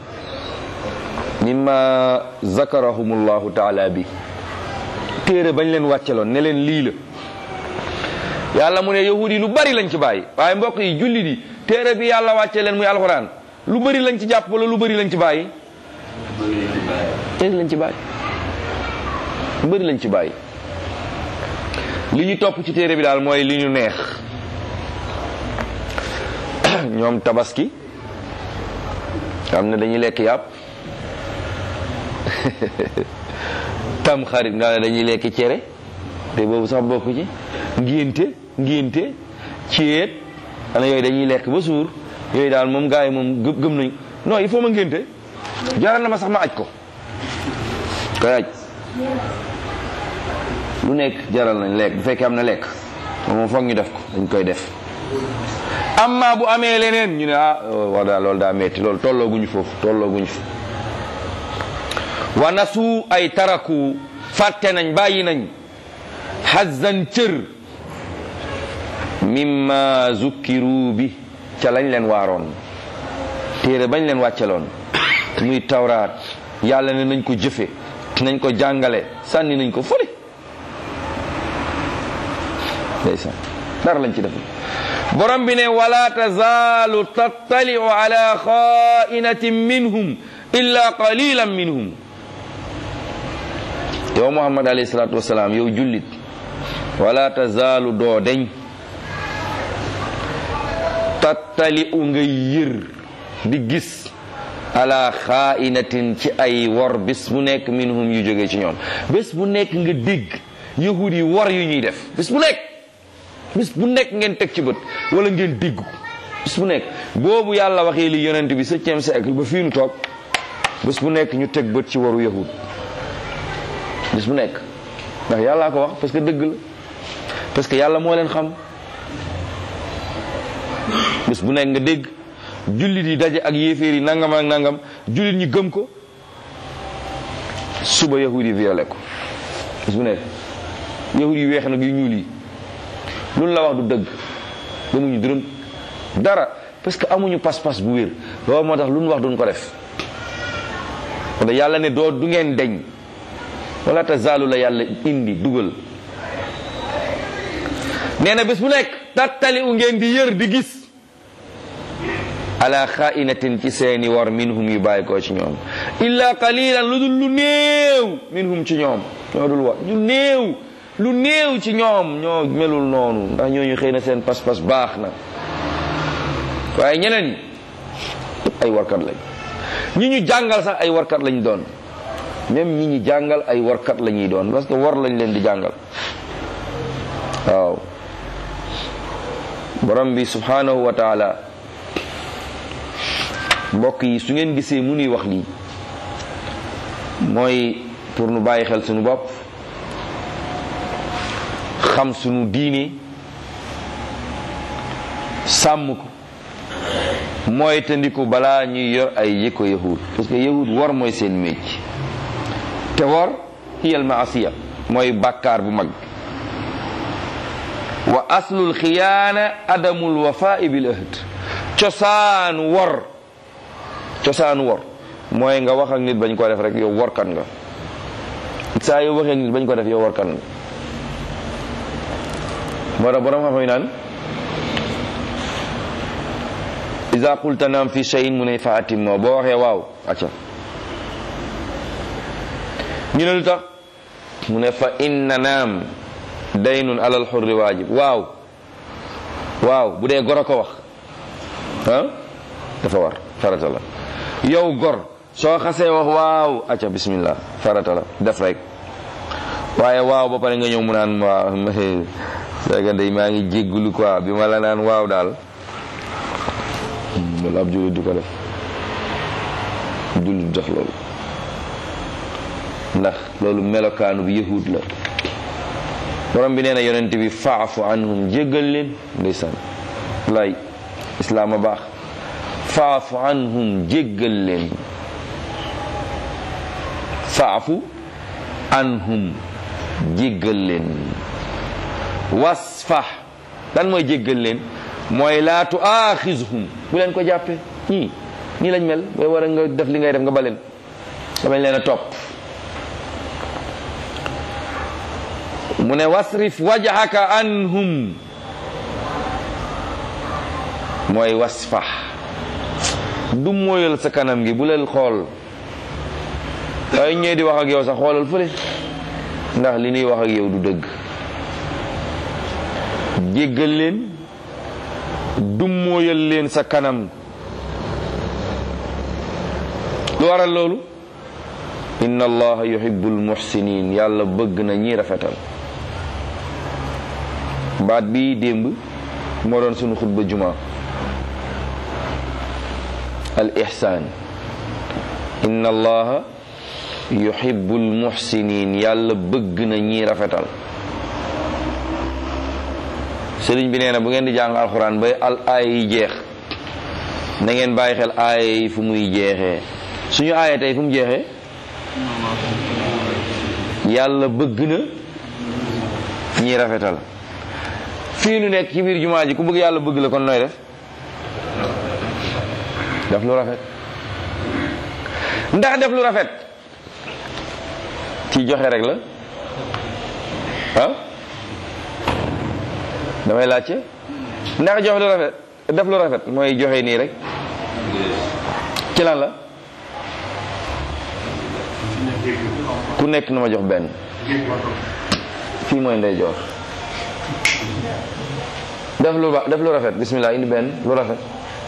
mimma zakarahumullahu taala bi, téere bañ leen wàcceloon ne leen lii la. yàlla mu ne yahud yi lu bari lañ ci bàyyi, waaye mbokk yi jullit yi téere bi yàlla wàcce leen muy alxuraan lu bari lañ ci jàpp wala lu bari lañ ci bàyyi? téere lañ ci bàyyi, lu bari lañ ci bàyyi. li ñu topp ci téere bi daal mooy li ñu neex. ñoom tabaski xam ne dañuy lekk yàpp, tam xarit nga ne dañuy lekk cere, te boobu sax bokku ci. ngénte ceet ana yooyu dañuy lekk ba suur, yooyu daal moom gars yi moom gëm nañ. non il faut ma ngénte, jaral na ma sax ma aj ko koy aj, lu nekk jaral nañ lekk. bu fekkee am na lekk moom foog ñu def ko, dañ koy def. amma bu amee leneen ñu ne wax daal loolu daa metti, loolu tollooguñu foofu. wa nasu ay taraku, fàtte nañ, bàyyi nañ hazzan cër mimma zukkiru bi ca lañ leen waaroon, téere bañ leen wàcceloon muy tawraat. yàlla ne nañ ko jëfe, nañ ko jàngale, sànni nañ ko fële. ndeysaan dara lañ ci def. borom bi ne wala tazaalu tattali'u ala xaa'inatin minhum illa qalilan minhum. yow Muhammad alayhi salaatu wasalaam yow jullit wala tazaalu doo deñ tattali'u nga yër di gis ala xaa'inatin ci ay wor bés bu nekk minhum yu jógee ci ñoom. bés bu nekk nga dégg yahud yi wor yu ñuy def bés bu nekk ngeen teg ci bët wala ngeen dégg bés bu nekk. boobu yàlla waxee li yonent bi 7e siècle ba fii nu toog bés bu nekk ñu teg bët ci waru yahud bés bu nekk ndax yàllaa ko wax parce que dëgg la parce que yàlla moo leen xam. bés bu nekk nga dégg jullit yi daje ak yéeféer yi nangam ak nangam jullit ñi gëm ko suba yahud yi violé ko bés bu nekk. yahud yi weex nag yu ñuul yi loolu la wax du dëgg gëmuñu dërëm dara parce que amuñu pas-pas bu wér loolu moo tax lu ñu wax duñ ko def. kon yàlla ne doo du ngeen deñ wala tazaalu la yàlla indi dugal nee na bés bu nekk tattali u ngeen di yër di gis ala xaa'inatin ci seeni war minhum yu bàyyi ko ci ñoom illa qalilan lu dul lu néew minhum ci ñoom ñoo dul war lu néew ci ñoom ñoo melul noonu ndax ñooñu xëy na seen pas-pas baax na waaye ñeneen ñi ay warkat lañ. ñi ñu jàngal sax ay warkat lañ doon même ñi ñu jàngal ay warkat la ñuy doon parce que war lañ leen di jàngal. waaw borom bi subhanahu wa taala mbokk yi su ngeen gisee mu nuy wax lii mooy pour nu bàyyi xel suñu bopp xam suñu diine sàmm ko mooy tandiku balaa ñuy yor ay yëkko yahud parce que yahud war mooy seen mécc te war hiyal maasiya mooy bàkkaar bu mag wa aslul xiyaana adamul wafaa'i bil ahd cosaanu wor mooy nga wax ak nit bañ ko def rek yow workat nga saa yow waxee ak nit bañ ko def yow workat nga. moo tax borom xam-xam yi naan iza qulta naam fi shay'in mu ne fa atimma boo waxee waaw acca ñu ne lu tax mu ne fa inna naam daynun alal xurri waajib waaw bu dee gor a ko wax dafa war farata la. yow gor soo xasee wax waaw acca bismillah farata la def rek waaye waaw ba pare nga ñëw mu naan waaw léegi day maa ngi jéggulu quoi bi ma la naan waaw daal loolu ab jullit du ko def jullit def loolu ndax loolu melokaanu bi yahud la. borom bi nee na yonent bi faafu anhum jéggal leen ndeysaan lay islaam a baax faafu anhum jéggal leen faafu anhum jéggal leen wasfax lan mooy jéggal leen mooy laa tuaaxizhum bu leen ko jàppee ñii lañ mel booy war a nga def li ngay def nga baleen damañ leen a topp. mu ne wasrif wajhaka anhum mooy wasfax du mooyal sa kanam gi bu leen xool ay ñee di wax ak yow sax xoolal fële ndax li ñuy wax ak yow du dëgg. jéggal leen du mooyal leen sa kanam lu waral loolu inna allaha yuhibbul muhsinin yàlla bëgg na ñi rafetal. baat bi démb moo doon sunu xutba juma al ihsan inna allaha yuhibbul muhsinin yàlla bëgg na ñi rafetal. sëriñ bi nee na bu ngeen di jàng alxuraan bay aaya yi jeex na ngeen bàyyi xel aaya yi fu muy jeexee. suñu aaya tey fu mu jeexee yàlla bëgg na ñi rafetal. fii nu nekk ci biir jumaa ji ku bëgg yàlla bëgg la kon nooy def lu rafet ndax def lu rafet ci joxe rek la damay laajte ndax jox lu rafet def lu rafet mooy joxe nii rek ci lan la ku nekk na ma jox benn fii mooy ndey joor def lu rafet bismillah indi benn lu rafet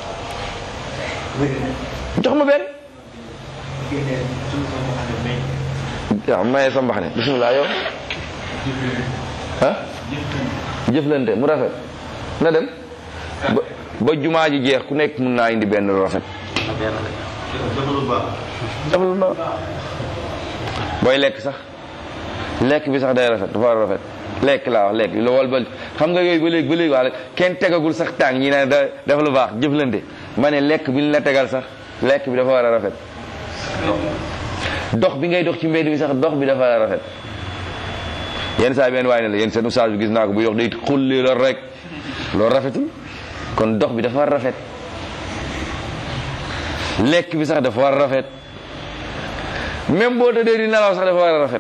jox ma benn waaw maye sa mbaxane bismillah yow jëflante mu rafet na dem ba jumaa ji jeex ku nekk mun naa indi benn lu rafet def lu baax booy lekk sax lekk bi sax day rafet dafa war a rafet lekk laa wax lekk lu wal ba xam nga yooyu ba léegi wax kenn tegagul sax tàng ñi ne def lu baax jëflante ma ne lekk bi ñu la tegal sax lekk bi dafa war a rafet dox bi ngay dox ci mbedd bi sax dox bi dafa war a rafet yenn saa benn waay ne la yéen seen oustaz bi gis naa ko bu yox day xulli la rek loolu rafetul kon dox bi dafa war a rafet lekk bi sax dafa war a rafet même boo tëddee di nelaw sax dafa war a rafet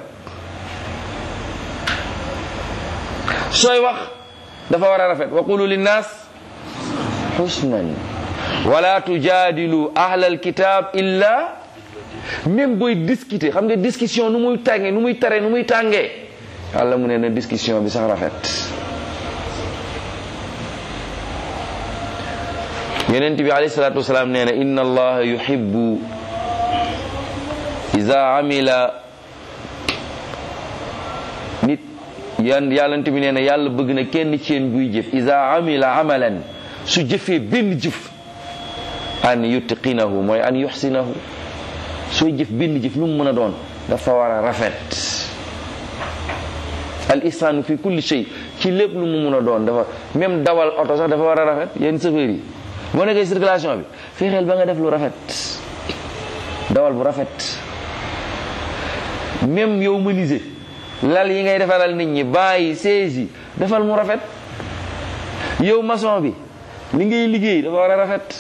sooy wax dafa war a rafet wa qulu linnaas husnan wala tujaadilu ahlal kitab illa même booy discuter xam nga discussion nu muy tàngee nu muy taree nu muy tàngee yàlla mu ne na discussion bi sax rafet yonent bi alayhi salaatu wasalaam nee na inna allaha yuhibbu iza amila nit yàllante bi nee na yàlla bëgg na kenn ci yéen buy jëf iza amila amalan su jëfee benn jëf an yutqinahu mooy an yuxsinahu sooy jëf benn jëf lu mu mën a doon dafa war a rafet al ihsanu fi kulli shay ci lépp lu mu mën a doon dafa même dawal oto sax dafa war a rafet yéen chauffeur yi boo nekkee circulation bi fexeel ba nga def lu rafet dawal bu rafet même yow menuisier lal yi ngay defaral nit ñi bàyyi siège yi defal mu rafet yow maçon bi li ngay liggéey dafa war a rafet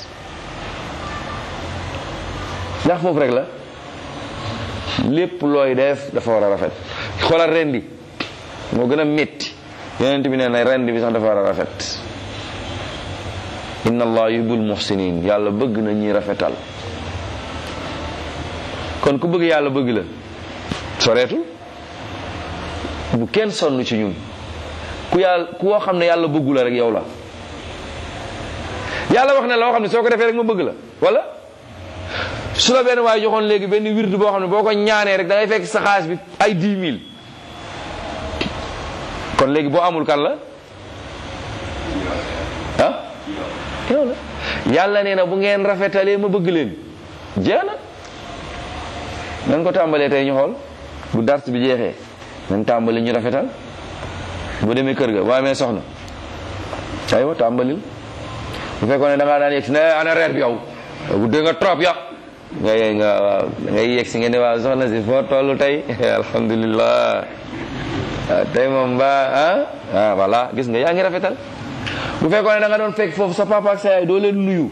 ndax foofu rek la lépp looy def dafa war a rafet xoolal rendi moo gën a métti yonent bi nee na rendi bi sax dafa war a rafet inna allah yuhibbul muhsinin yàlla bëgg na ñuy rafetal kon ku bëgg yàlla bëgg la soreetul bu kenn sonn ci ñun koo xam ne yàlla bëggu la rek yow la yàlla wax ne loo xam ne soo ko defee rek ma bëgg la wala su la benn waaye joxoon léegi benn wirdu boo xam ne boo ko ñaanee rek da ngay fekk sa xaalis bi ay 10 000 kon léegi boo amul kan la yow la yàlla nee na bu ngeen rafetalee ma bëgg leen jeex na nan ko tàmbalee tey ñu xool bu dars bi jeexee nan tàmbali ñu rafetal bu demee kër ga boo amee soxna aywa tàmbalil bu fekkoon ne da ngaa daan yegg si ne ana reer bi yow bu dee nga trop ya ngay yegg si ngeen ne waaw soxna si foo tollu tey alhamdulillah tey moom ba voilà gis nga yaa ngi rafetal bu fekkoon ne da nga doon fekk foofu sa papa ak sa yaay doo leen nuyu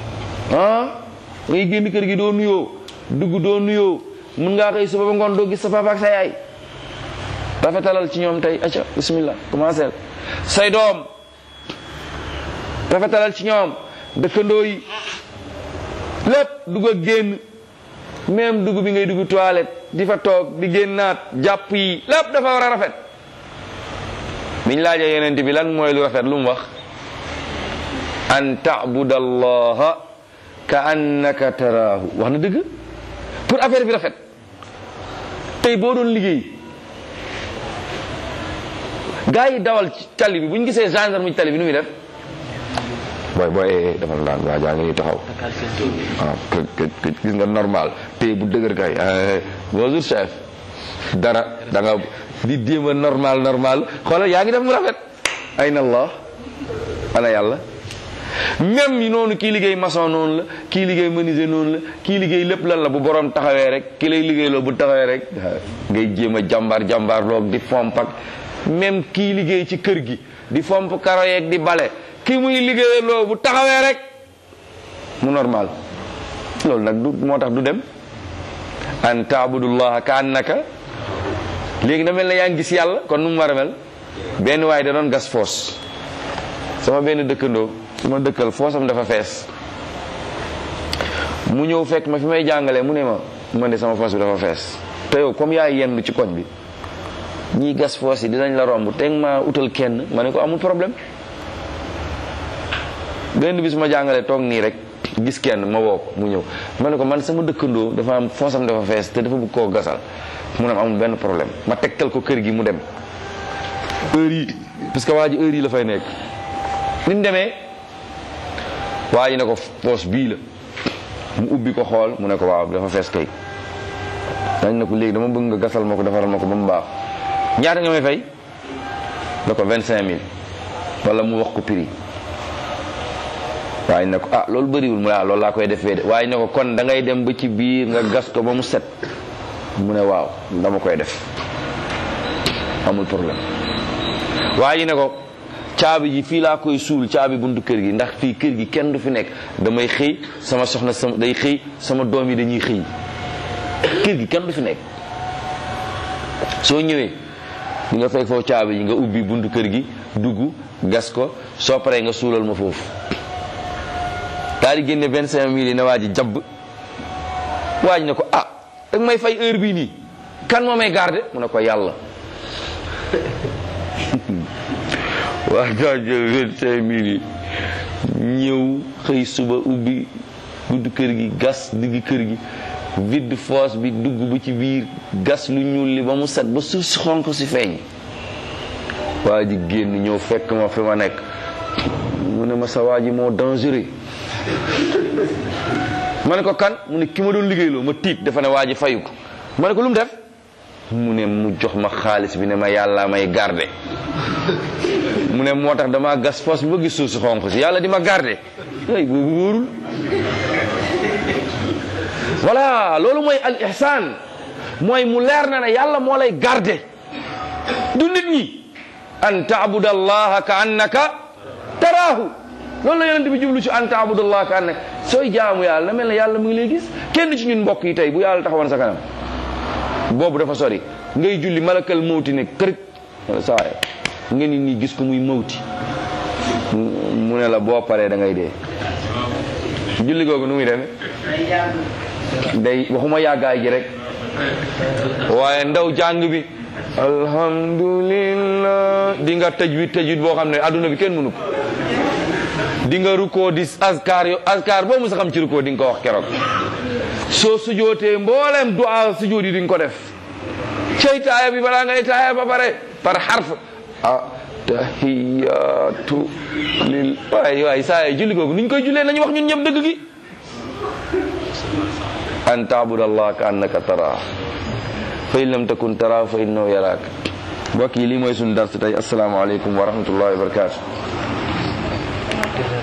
ngay génn kër gi doo nuyoo dugg doo nuyoo mun ngaa xëy suba ba ngoon doo gis sa papa ak sa yaay rafetalal ci ñoom tey acca bismillah commencé say doom rafetalal ci ñoom dëkkandoo yi lépp dugg ak génn même dugg bi ngay dugg toilette di fa toog di génnaat jàpp yi lépp dafa war a rafet biñ laajee yonent bi lan mooy lu rafet lu mu wax an ta'budallaha ka annaka taraahu wax na dëgg pour affaire bi rafet tey boo doon liggéey gaa yi dawal ci tali bi bu ñu gisee gendarme ci tali bi nu muy def booy dafa daan waa jaa ngi taxaw gis nga normal tey bu dëgër kay bonjour chef dara da nga di déema normal xoolal yaa ngi def mu rafet ayna allah ana yàlla même noonu kii liggéey maçon noonu la kii liggéey menuisier noonu la kii liggéey lépp lan la bu borom taxawee rek ki lay liggéey loo bu taxawee rek ngay jéem a jàmbaar loog di fomp ak même kii liggéey ci kër gi di fomp karo yeeg di bale ki muy liggéey loo bu taxawee rek mu normal loolu nag du moo tax du dem an taabudullaha ka annaka léegi na mel na yaa ngi gis yàlla kon nu mu war a mel benn waaye da doon gas foos sama benn dëkkandoo su ma dëkkal foosam dafa fees mu ñëw fekk ma fi may jàngalee mu ne ma man de sama foos bi dafa fees te yow comme yaay yenn ci koñ bi ñiy gas foos yi dinañ la romb teg ma utal kenn ma ne ko amul problème. benn bis ma jàngalee toog nii rek gis kenn ma woo ko mu ñëw ma ne ko man sama dëkkandoo dafa am foosam dafa fees te dafa bëgg koo gasal mu ne amul benn problème ma tegtal ko kër gi mu dem heure yi parce que waa ji heure yi la fay nekk. ni mu demee waa ji ne ko foos bii la mu ubbi ko xool mu ne ko waaw dafa fees kay dañ ne ko léegi dama bëgg nga gasal ma ko defaral ma ko ba mu baax ñaata nga may fay da ko 25000 wala mu wax ko prix waaye ne ko loolu bëriwul mu loolu laa koy defee de waaye ne ko kon da ngay dem ba ci biir nga gas ko ba mu set mu ne waaw dama koy def amul problème waaye ne ko caabi ji fii laa koy suul caabi buntu kër gi ndax fii kër gi kenn du fi nekk damay xëy sama soxna sama day xëy sama doom yi dañuy xëy kër gi kenn du fi nekk soo ñëwee di nga fekk foofu caabi ji nga ubbi buntu kër gi dugg gas ko soo paree nga suulal ma foofu daal di génne 25000 yi ne waa ji jabb waaj ne ko dag may fay heure bii nii kan moo may garder mu ne ko yàlla waa daa jël 25000 yi ñëw xëy suba ubbi buntu kër gi gas digg kër gi vide fosse bi dugg ba ci biir gas lu ñuul li ba mu set ba suuf si xonk si feeñ waa ji génn ñëw fekk ma fi ma nekk mu ne ma sa waa ji moo dangereux ma ne ko kan mu ne ki ma doon liggéeyloo ma tiit dafa ne waa ji fayu ko ma ne ko lu mu def mu ne mu jox ma xaalis bi ne ma yàlla may garder mu ne moo tax damaa gas fosse bi ba gis suuf si xonk si yàlla di ma garder ay boobu wóorul voilà loolu mooy al ihsan mooy mu leer na ne yàlla moo lay garder du nit ñi an taabudallaha ka annaka taraahu loolu la yonent bi jublu ci an taabudallaha ka annaka sooy jaamu yàlla na mel ne yàlla mu ngi lay gis kenn ci ñun mbokk yi tey bu yàlla taxawoon sa kanam boobu dafa sori ngay julli malakal mawti ne kër saa nga nit ñi gis ko muy mawti mu ne la boo paree da ngay dee julli googu nu muy demee day waxuma yàggaay gi rek waaye ndaw jàng bi alhamdulillah di nga tëj boo xam ne adduna bi kenn mënu ko di nga rukkoo di askar boo mu sa xam ci rukkoo di nga ko wax keroog soo sujootee mboolem du'a sujood yi di nga ko def cey taaya bi balaa ngay taaya ba pare par harf tahiyatu lil waay saa julli googu nuñ koy jullee nañu wax ñun ñëpp dëgg gi an ta'budallaha ka annaka taraahu fa in lam takun taraahu fa innahu yaraak mbokk yi lii mooy suñu dars tey assalaamu aleykum wa rahmatullahi wa barakatuh